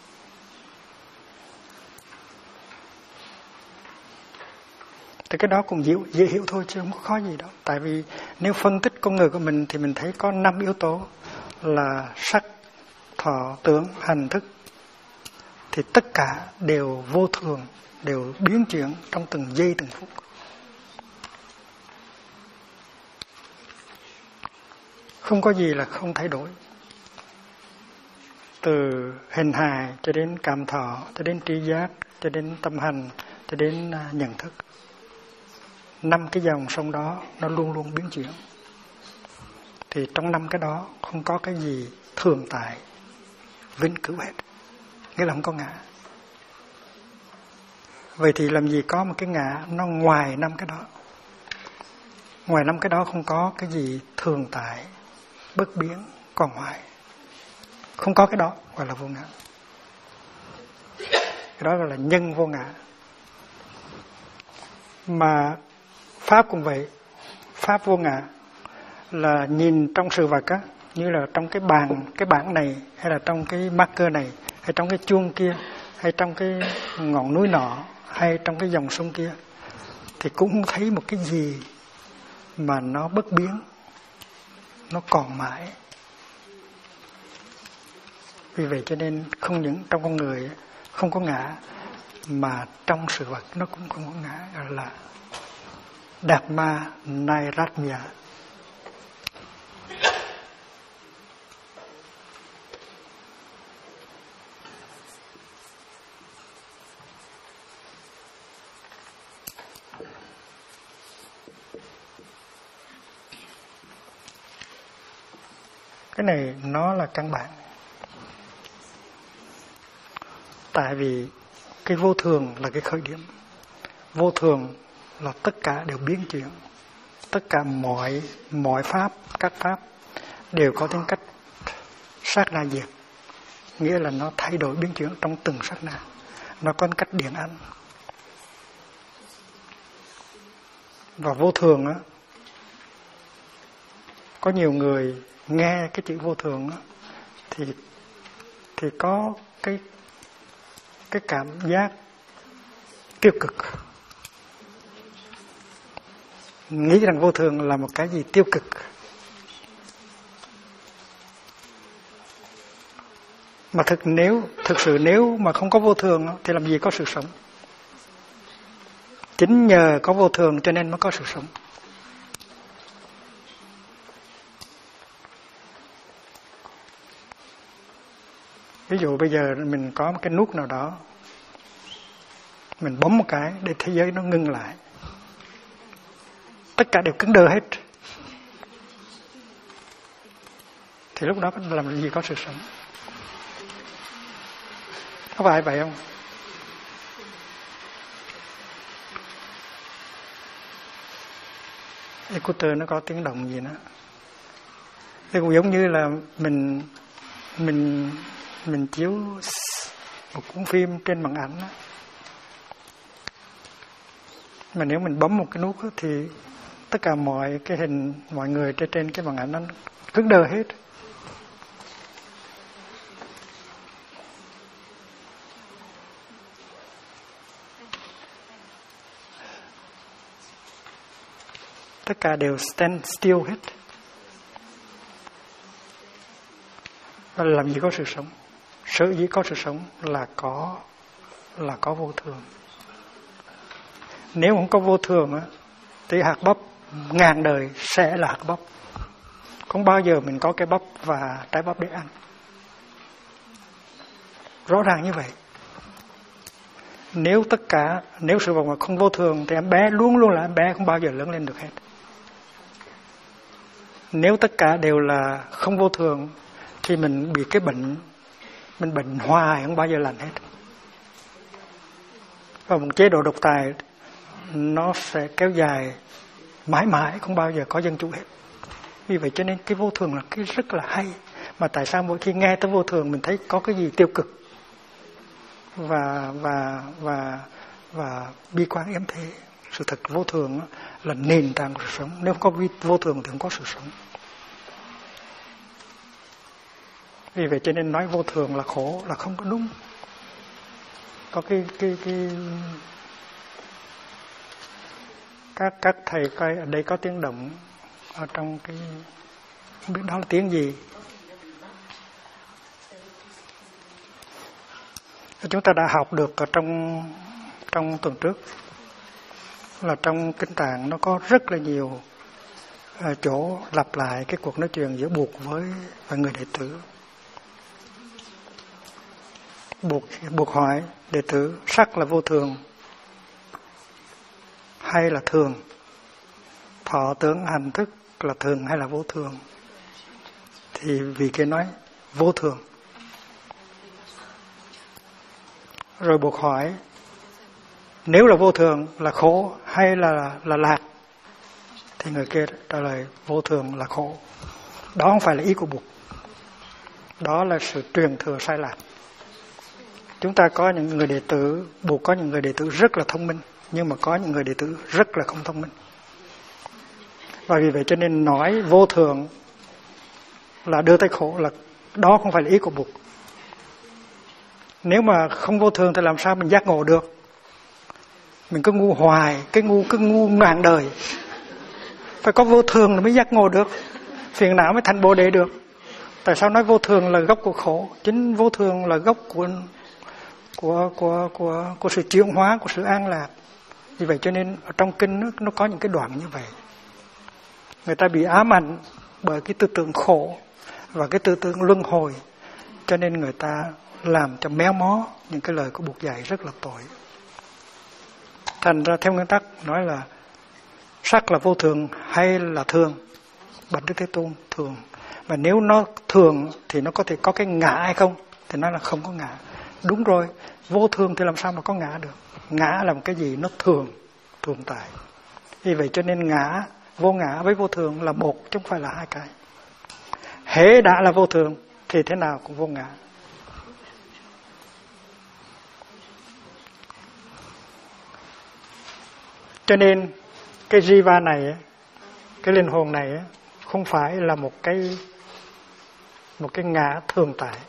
Thì cái đó cũng dễ hiểu thôi chứ không có khó gì đâu. Tại vì nếu phân tích con người của mình thì mình thấy có 5 yếu tố là sắc, thọ, tưởng, hành, thức. Thì tất cả đều vô thường, đều biến chuyển trong từng giây từng phút. Không có gì là không thay đổi. Từ hình hài cho đến cảm thọ, cho đến tri giác, cho đến tâm hành, cho đến nhận thức. 5 cái dòng sông đó nó luôn luôn biến chuyển. Thì trong 5 cái đó không có cái gì thường tại, vĩnh cửu hết. Nghĩa là không có ngã. Vậy thì làm gì có một cái ngã nó ngoài 5 cái đó. Ngoài 5 cái đó không có cái gì thường tại, bất biến, còn hoài. Không có cái đó gọi là vô ngã. Cái đó gọi là nhân vô ngã. Mà Pháp cũng vậy. Pháp vô ngã là nhìn trong sự vật á, như là trong cái bảng này, hay là trong cái marker này, hay trong cái chuông kia, hay trong cái ngọn núi nọ, hay trong cái dòng sông kia, thì cũng không thấy một cái gì mà nó bất biến, nó còn mãi. Vì vậy cho nên không những trong con người không có ngã, mà trong sự vật nó cũng không có ngã, là Dhamma Nairajña. Cái này nó là căn bản. Tại vì cái vô thường là cái khởi điểm. Vô thường là tất cả đều biến chuyển. Tất cả mọi pháp, các pháp đều có tính cách sát na diệt. Nghĩa là nó thay đổi biến chuyển trong từng sát na. Nó có tính cách điện ảnh. Và vô thường á, có nhiều người nghe cái chữ vô thường á, thì có cái cảm giác tiêu cực, nghĩ rằng vô thường là một cái gì tiêu cực. Mà thực sự nếu mà không có vô thường thì làm gì có sự sống. Chính nhờ có vô thường cho nên mới có sự sống. Ví dụ bây giờ mình có một cái nút nào đó, mình bấm một cái để thế giới nó ngưng lại. Tất cả đều cứng đơ hết. Thì lúc đó làm gì có sự sống. Có phải vậy không? Scooter nó có tiếng động gì nữa. Thế cũng giống như là mình chiếu một cuốn phim trên màn ảnh đó. Mà nếu mình bấm một cái nút đó, thì tất cả mọi cái hình mọi người trên cái màn ảnh nó cứng đơ hết. Tất cả đều stand still hết. Và làm gì có sự sống. Sở dĩ có sự sống là có vô thường. Nếu không có vô thường á, thì hạt bắp ngàn đời sẽ là hạt bắp. Không bao giờ mình có cái bắp và trái bắp để ăn. Rõ ràng như vậy. Nếu sự vật mà không vô thường thì em bé luôn luôn là em bé, không bao giờ lớn lên được hết. Nếu tất cả đều là không vô thường thì mình bị cái bệnh, mình bệnh hoài không bao giờ lành hết. Và một chế độ độc tài nó sẽ kéo dài mãi mãi, không bao giờ có dân chủ hết. Vì vậy cho nên cái vô thường là cái rất là hay. Mà tại sao mỗi khi nghe tới vô thường mình thấy có cái gì tiêu cực và bi quan yếm thế. Sự thật vô thường là nền tảng của sự sống. Nếu không có vô thường thì không có sự sống. Vì vậy cho nên nói vô thường là khổ là không có đúng. Có các thầy coi ở đây có tiếng động ở trong cái, không biết đó là tiếng gì. Chúng ta đã học được ở trong tuần trước là trong Kinh Tạng nó có rất là nhiều chỗ lặp lại cái cuộc nói chuyện giữa Bụt với người đệ tử. Bụt hỏi đệ tử sắc là vô thường hay là thường, thọ tưởng hành thức là thường hay là vô thường. Thì vị kia nói vô thường. Rồi Bụt hỏi nếu là vô thường là khổ hay là lạc, thì người kia trả lời vô thường là khổ. Đó không phải là ý của Bụt, đó là sự truyền thừa sai lạc. Chúng ta có những người đệ tử, Bụt có những người đệ tử rất là thông minh, nhưng mà có những người đệ tử rất là không thông minh. Và vì vậy cho nên nói vô thường là đưa tới khổ, là đó không phải là ý của Bụt. Nếu mà không vô thường thì làm sao mình giác ngộ được? Mình cứ ngu hoài, cứ ngu ngàn đời. Phải có vô thường là mới giác ngộ được, phiền não mới thành Bồ Đề được. Tại sao nói vô thường là gốc của khổ? Chính vô thường là gốc của sự chuyển hóa, của sự an lạc. Vì vậy cho nên ở trong kinh nó có những cái đoạn như vậy. Người ta bị ám ảnh bởi cái tư tưởng khổ và cái tư tưởng luân hồi, cho nên người ta làm cho méo mó những cái lời của Bụt dạy rất là tội. Thành ra theo nguyên tắc nói là sắc là vô thường hay là thường? Bạch Đức Thế Tôn thường. Và nếu nó thường thì nó có thể có cái ngã hay không? Thì nó là không có ngã. Đúng rồi, vô thường thì làm sao mà có ngã được? Ngã là một cái gì nó thường tại. Vì vậy cho nên ngã, vô ngã với vô thường là một chứ không phải là hai cái. Hễ đã là vô thường thì thế nào cũng vô ngã. Cho nên cái jiva này, cái linh hồn này không phải là một cái ngã thường tại.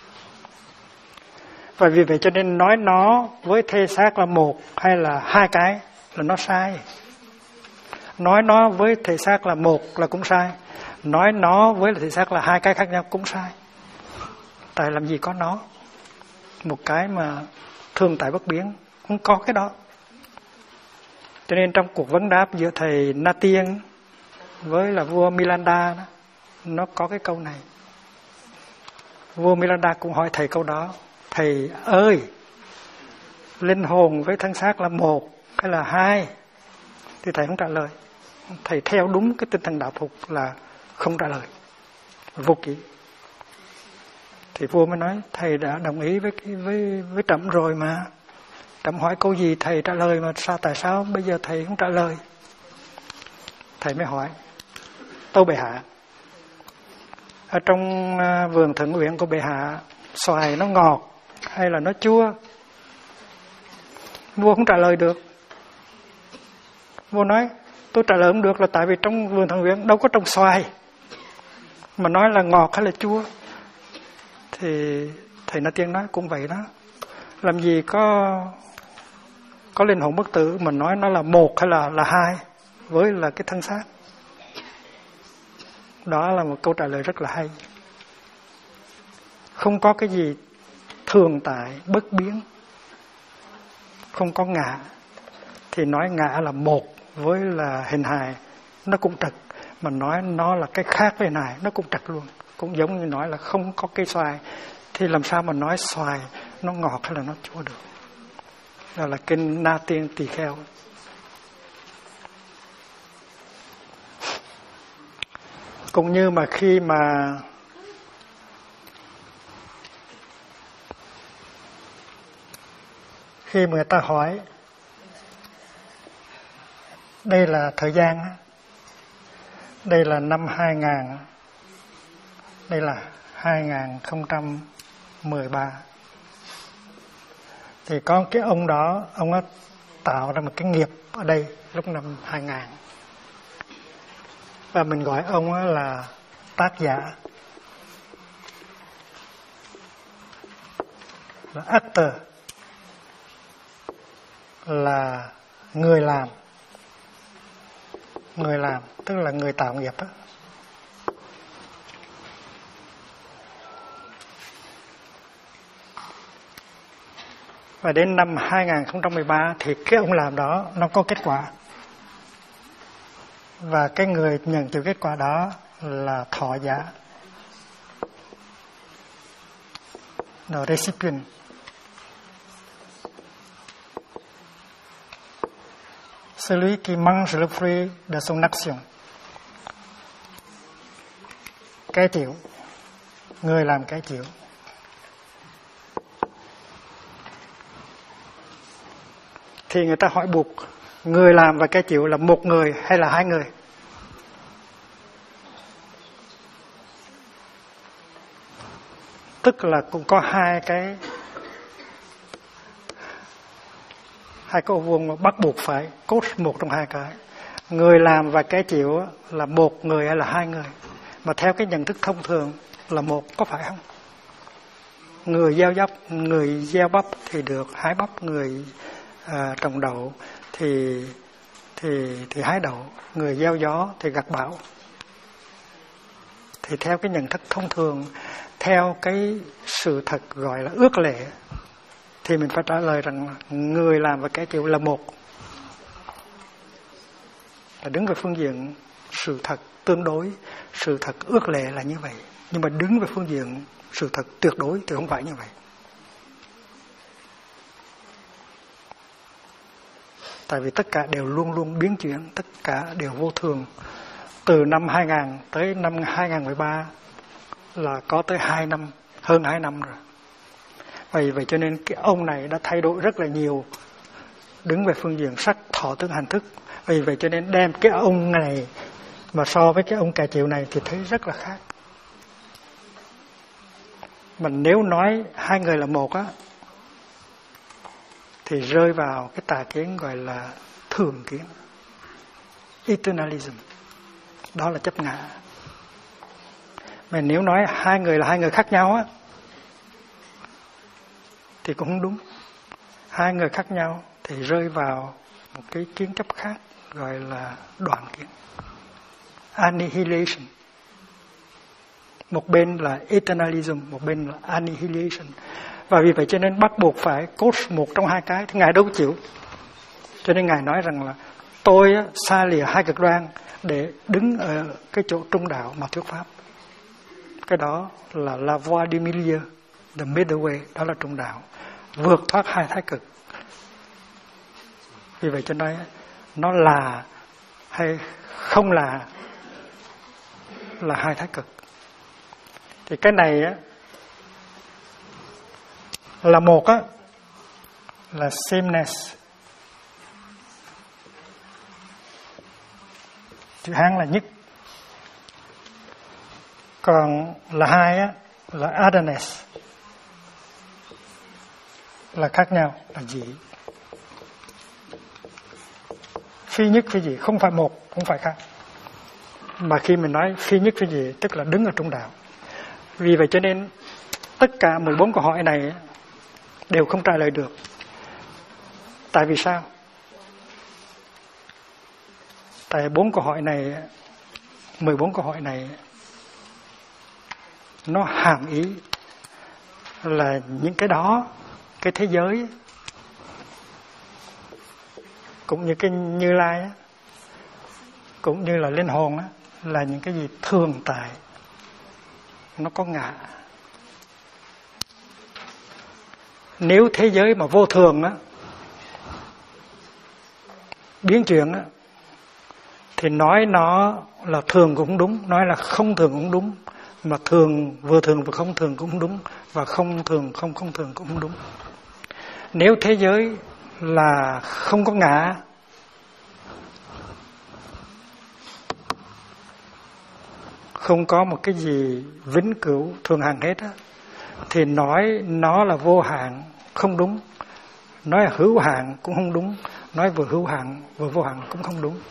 Và vì vậy cho nên nói nó với thể xác là một hay là hai cái là nó sai. Nói nó với thể xác là một là cũng sai. Nói nó với thể xác là hai cái khác nhau cũng sai. Tại làm gì có nó. Một cái mà thường tại bất biến, không có cái đó. Cho nên trong cuộc vấn đáp giữa thầy Na Tiên với là vua Milanda đó, nó có cái câu này. Vua Milanda cũng hỏi thầy câu đó: thầy ơi, linh hồn với thân xác là một hay là hai? Thì thầy không trả lời. Thầy theo đúng cái tinh thần đạo phục là không trả lời, vô kỷ. Thì vua mới nói: thầy đã đồng ý với Trẫm rồi mà. Trẫm hỏi câu gì thầy trả lời mà tại sao bây giờ thầy không trả lời? Thầy mới hỏi: tâu bệ hạ, ở trong vườn Thượng Uyển của bệ hạ, xoài nó ngọt hay là nó chua? Vua không trả lời được. Vua nói: tôi trả lời không được là tại vì trong vườn Thượng Uyển đâu có trồng xoài mà nói là ngọt hay là chua. Thì thầy Na Tiên nói cũng vậy đó. Làm gì có linh hồn bất tử mà nói nó là một hay là hai với là cái thân xác. Đó là một câu trả lời rất là hay. Không có cái gì thường tại bất biến, không có ngã. Thì nói ngã là một với là hình hài nó cũng trật, mà nói nó là cái khác với hình hài nó cũng trật luôn. Cũng giống như nói là không có cây xoài thì làm sao mà nói xoài nó ngọt hay là nó chua được. Đó là kinh Na Tiên Tỳ Kheo. Cũng như mà khi mà người ta hỏi đây là thời gian, đây là năm 2000, đây là 2013, thì có cái ông đó, ông ấy tạo ra một cái nghiệp ở đây lúc năm 2000, và mình gọi ông ấy là tác giả, là actor, là người làm, tức là người tạo nghiệp đó. Và đến năm 2013 thì cái ông làm đó nó có kết quả. Và cái người nhận từ kết quả đó là thọ giả, the recipient. Celui qui mange le fruit de son action. Cái chịu, người làm cái chịu. Thì người ta hỏi buộc người làm và cái chịu là một người hay là hai người? Tức là cũng có hai cái ô vuông mà bắt buộc phải cốt một trong hai cái. Người làm và cái chịu là một người hay là hai người? Mà theo cái nhận thức thông thường là một, có phải không? Người gieo bắp thì được hái bắp, người trồng đậu thì hái đậu, người gieo gió thì gặt bão. Thì theo cái nhận thức thông thường, theo cái sự thật gọi là ước lệ, thì mình phải trả lời rằng người làm và cái chịu là một. là đứng về phương diện sự thật tương đối, sự thật ước lệ là như vậy. Nhưng mà đứng về phương diện sự thật tuyệt đối thì không phải như vậy. Tại vì tất cả đều luôn luôn biến chuyển, tất cả đều vô thường. Từ năm 2000 tới năm 2013 là có tới 2 năm, hơn 2 năm rồi. Vậy cho nên cái ông này đã thay đổi rất là nhiều, đứng về phương diện sắc, thọ, tưởng, hành, thức. Vậy cho nên đem cái ông này mà so với cái ông cà chịu này thì thấy rất là khác. Mà nếu nói hai người là một á, thì rơi vào cái tà kiến gọi là thường kiến, eternalism. Đó là chấp ngã. Mà nếu nói hai người là hai người khác nhau á, thì cũng không đúng. Hai người khác nhau thì rơi vào một cái kiến chấp khác gọi là đoạn kiến, annihilation. Một bên là eternalism, một bên là annihilation. Và vì vậy cho nên bắt buộc phải cốt một trong hai cái, thì Ngài đâu có chịu. Cho nên Ngài nói rằng là tôi xa lìa hai cực đoan để đứng ở cái chỗ trung đạo mà thuyết pháp. Cái đó là la voie du milieu, the middle way, đó là trung đạo, vượt thoát hai thái cực. Vì vậy cho nên nó là hay không là hai thái cực. Thì cái này á là một á là sameness, chữ Hán là nhất. Còn là hai á là otherness, là khác nhau, là dị. Phi nhất phi dị, không phải một, không phải khác. Mà khi mình nói phi nhất phi dị tức là đứng ở trung đạo. Vì vậy cho nên tất cả 14 câu hỏi này đều không trả lời được. Tại vì sao? Tại 4 câu hỏi này, 14 câu hỏi này nó hàm ý là những cái đó, cái thế giới cũng như cái Như Lai á, cũng như là linh hồn á, là những cái gì thường tại, nó có ngã. Nếu thế giới mà vô thường á, biến chuyển á, thì nói nó là thường cũng đúng, nói là không thường cũng đúng, mà thường vừa thường và không thường cũng đúng, và không thường không thường cũng không đúng. Nếu thế giới là không có ngã, không có một cái gì vĩnh cửu thường hằng hết á, thì nói nó là vô hạn không đúng, nói là hữu hạn cũng không đúng, nói vừa hữu hạn vừa vô hạn cũng không đúng.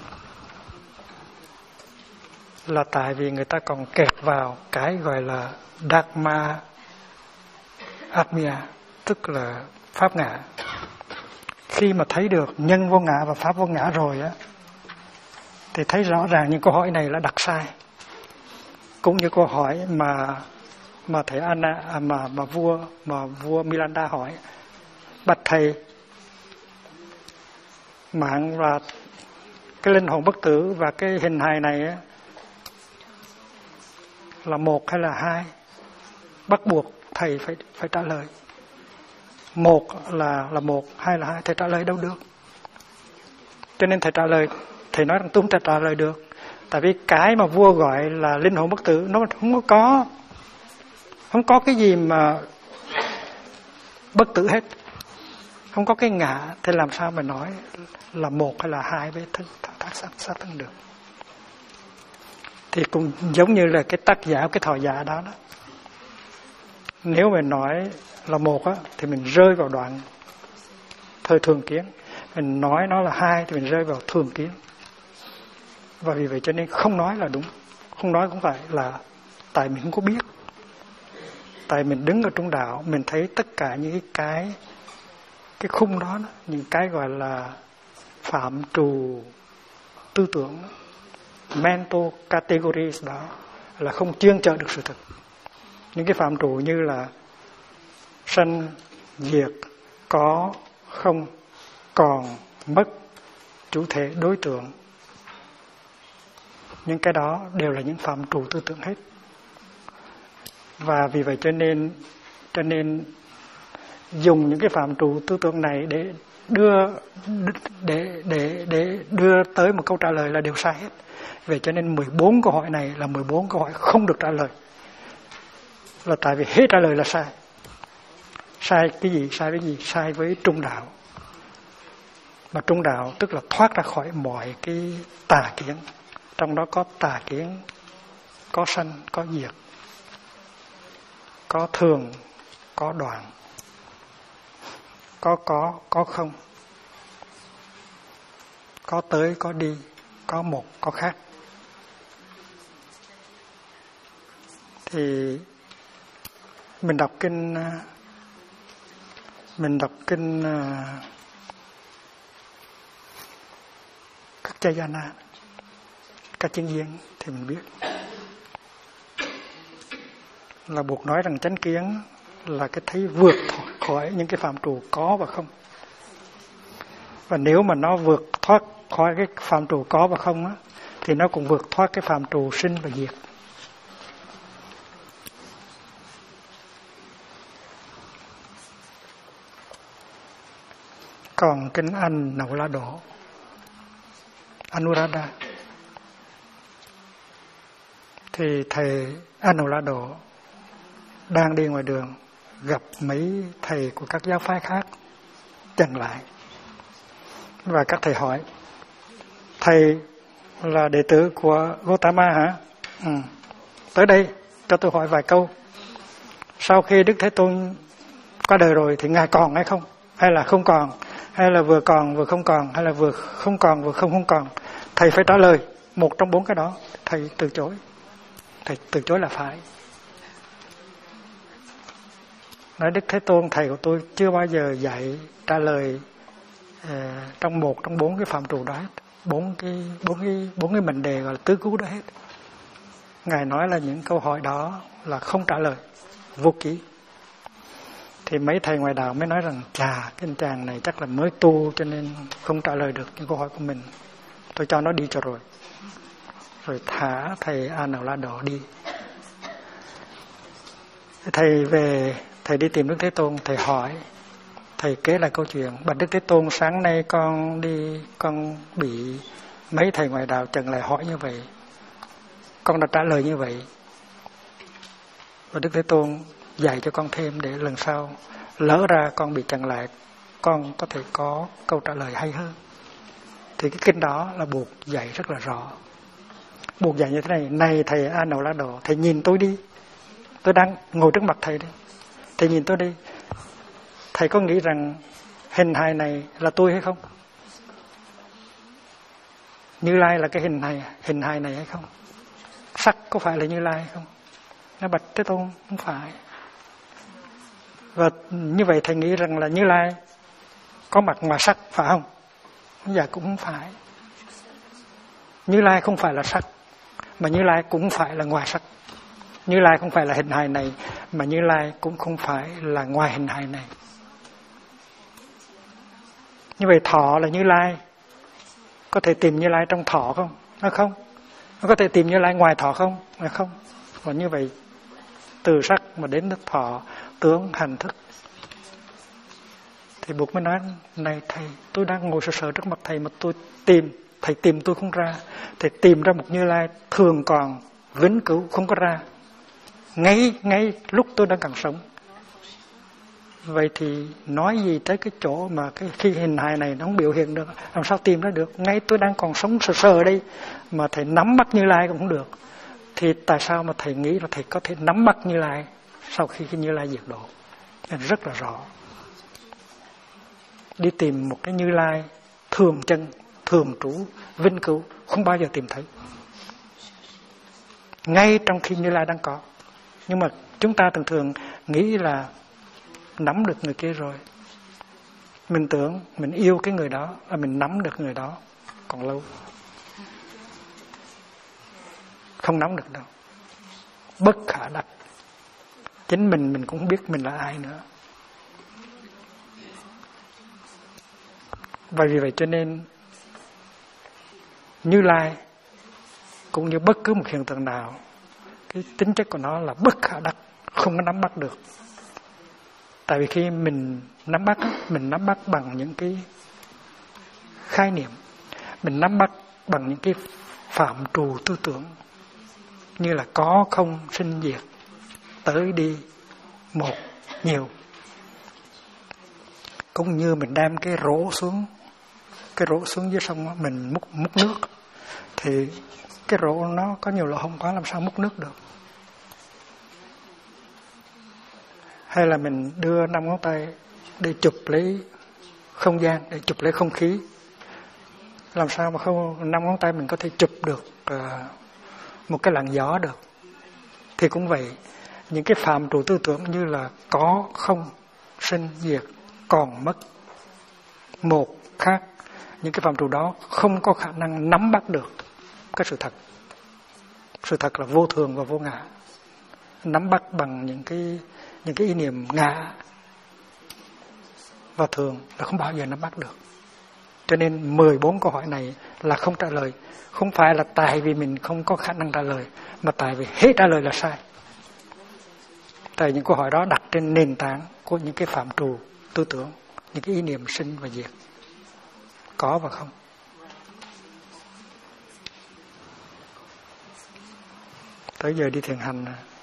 Là tại vì người ta còn kẹt vào cái gọi là Dharma Atmya, tức là pháp ngã. Khi mà thấy được nhân vô ngã và pháp vô ngã rồi á, thì thấy rõ ràng những câu hỏi này là đặt sai. Cũng như câu hỏi mà thầy Anna mà vua Milanda hỏi: bạch thầy, mạng và cái linh hồn bất tử và cái hình hài này á, là một hay là hai? Bắt buộc thầy phải trả lời. Một là một, hai là hai, thầy trả lời đâu được. Cho nên thầy trả lời, thầy nói rằng tôi không trả lời được. Tại vì cái mà vua gọi là linh hồn bất tử nó không có cái gì mà bất tử hết, không có cái ngã, thì làm sao mà nói là một hay là hai với xác thân được. Thì cũng giống như là cái tác giả, cái thọ giả đó. Nếu mình nói là một á, thì mình rơi vào đoạn thời thường kiến. Mình nói nó là hai thì mình rơi vào thường kiến. Và vì vậy cho nên không nói là đúng. Không nói cũng phải là tại mình không có biết. Tại mình đứng ở trung đạo, mình thấy tất cả những cái khung đó, những cái gọi là phạm trù tư tưởng đó, mental categories đó, là không chuyên trợ được sự thực. Những cái phạm trù như là sanh, diệt, có, không, còn, mất, chủ thể, đối tượng, những cái đó đều là những phạm trù tư tưởng hết. Và vì vậy cho nên dùng những cái phạm trù tư tưởng này để đưa tới một câu trả lời là đều sai hết. Vậy cho nên 14 câu hỏi này là 14 câu hỏi không được trả lời. Là tại vì hết trả lời là sai. Sai cái gì? Sai với gì? Sai với trung đạo. Mà trung đạo tức là thoát ra khỏi mọi cái tà kiến. Trong đó có tà kiến, có sanh, có diệt, có thường, có đoạn, có không, có tới, có đi, có một, có khác. Thì mình đọc kinh các Chayana, các chứng viên thì mình biết là buộc nói rằng chánh kiến là cái thấy vượt khỏi những cái phạm trù có và không. Và nếu mà nó vượt thoát khỏi cái phạm trù có và không á, thì nó cũng vượt thoát cái phạm trù sinh và diệt. Còn kinh Anh Nậu La Đổ, Anuradha, thì thầy Anuradha Đổ đang đi ngoài đường gặp mấy thầy của các giáo phái khác chặn lại, và các thầy hỏi: thầy là đệ tử của Gautama hả? Tới đây cho tôi hỏi vài câu. Sau khi Đức Thế Tôn qua đời rồi thì ngài còn hay không, hay là không còn, hay là vừa còn vừa không còn, hay là vừa không còn vừa không còn? Thầy phải trả lời một trong 4 cái đó. Thầy từ chối. Thầy từ chối là phải. Nói Đức Thế Tôn, thầy của tôi chưa bao giờ dạy trả lời trong một trong 4 cái phạm trù đó hết, 4 cái mệnh đề gọi là tứ cứu đó hết. Ngài nói là những câu hỏi đó là không trả lời, vô ký. Thì mấy thầy ngoài đạo mới nói rằng: chà, cái anh chàng này chắc là mới tu cho nên không trả lời được những câu hỏi của mình, tôi cho nó đi cho rồi. Rồi thả thầy Anuradha Đổ đi. Thầy về, thầy đi tìm Đức Thế Tôn, thầy hỏi, thầy kể lại câu chuyện: bạch Đức Thế Tôn, sáng nay con bị mấy thầy ngoài đạo chặn lại hỏi như vậy, con đã trả lời như vậy, và Đức Thế Tôn dạy cho con thêm để lần sau lỡ ra con bị chặn lại, con có thể có câu trả lời hay hơn. Thì cái kinh đó là buộc dạy rất là rõ. Buộc dạy như thế này: này thầy Anuradha Đổ, thầy nhìn tôi đi, tôi đang ngồi trước mặt thầy đây, thầy nhìn tôi đi. Thầy có nghĩ rằng hình hài này là tôi hay không? Như Lai là cái hình hài này hay không? Sắc có phải là Như Lai hay không? Nó bạch Thế Tôn không phải. Và như vậy thầy nghĩ rằng là Như Lai có mặt ngoài sắc phải không? Dạ cũng không phải. Như Lai không phải là sắc, mà Như Lai cũng phải là ngoài sắc. Như Lai không phải là hình hài này, mà Như Lai cũng không phải là ngoài hình hài này. Như vậy thọ là Như Lai, có thể tìm Như Lai trong thọ không? Nó không. Nó có thể tìm Như Lai ngoài thọ không? Nó không. Và như vậy từ sắc mà đến nước thọ, tướng, hành, thức. Thì buộc mới nói: này thầy, tôi đang ngồi sợ trước mặt thầy mà tôi tìm, thầy tìm tôi không ra. Thầy tìm ra một Như Lai thường còn, vĩnh cửu không có ra, ngay lúc tôi đang còn sống. Vậy thì nói gì tới cái chỗ mà cái khi hình hài này nó không biểu hiện được, làm sao tìm ra được? Ngay tôi đang còn sống sờ ở đây mà thầy nắm bắt Như Lai cũng không được. Thì tại sao mà thầy nghĩ là thầy có thể nắm bắt Như Lai sau khi Như Lai diệt độ? Nên rất là rõ. Đi tìm một cái Như Lai thường chân, thường trú, vĩnh cửu, không bao giờ tìm thấy. Ngay trong khi Như Lai đang có. Nhưng mà chúng ta thường nghĩ là nắm được người kia rồi. Mình tưởng mình yêu cái người đó là mình nắm được người đó. Còn lâu. Không nắm được đâu. Bất khả đắc. Chính mình cũng không biết mình là ai nữa. Và vì vậy cho nên Như Lai cũng như bất cứ một hiện tượng nào, cái tính chất của nó là bất khả đắc, không có nắm bắt được. Tại vì khi mình nắm bắt bằng những cái khái niệm, mình nắm bắt bằng những cái phạm trù tư tưởng như là có không sinh diệt, tới đi một nhiều. Cũng như mình đem cái rổ xuống dưới sông, mình múc nước thì cái rổ nó có nhiều lỗ hổng quá, làm sao múc nước được. Hay là mình đưa 5 ngón tay để chụp lấy không gian, để chụp lấy không khí, làm sao mà không 5 ngón tay mình có thể chụp được một cái làn gió được. Thì cũng vậy, những cái phạm trù tư tưởng như là có không sinh diệt, còn mất một khác, những cái phạm trù đó không có khả năng nắm bắt được cái sự thật. Sự thật là vô thường và vô ngã. Nắm bắt bằng những cái ý niệm ngã và thường là không bao giờ nắm bắt được. Cho nên 14 câu hỏi này là không trả lời. Không phải là tại vì mình không có khả năng trả lời, mà tại vì hết trả lời là sai. Tại những câu hỏi đó đặt trên nền tảng của những cái phạm trù tư tưởng, những cái ý niệm sinh và diệt, có và không. Tới giờ đi thiền hành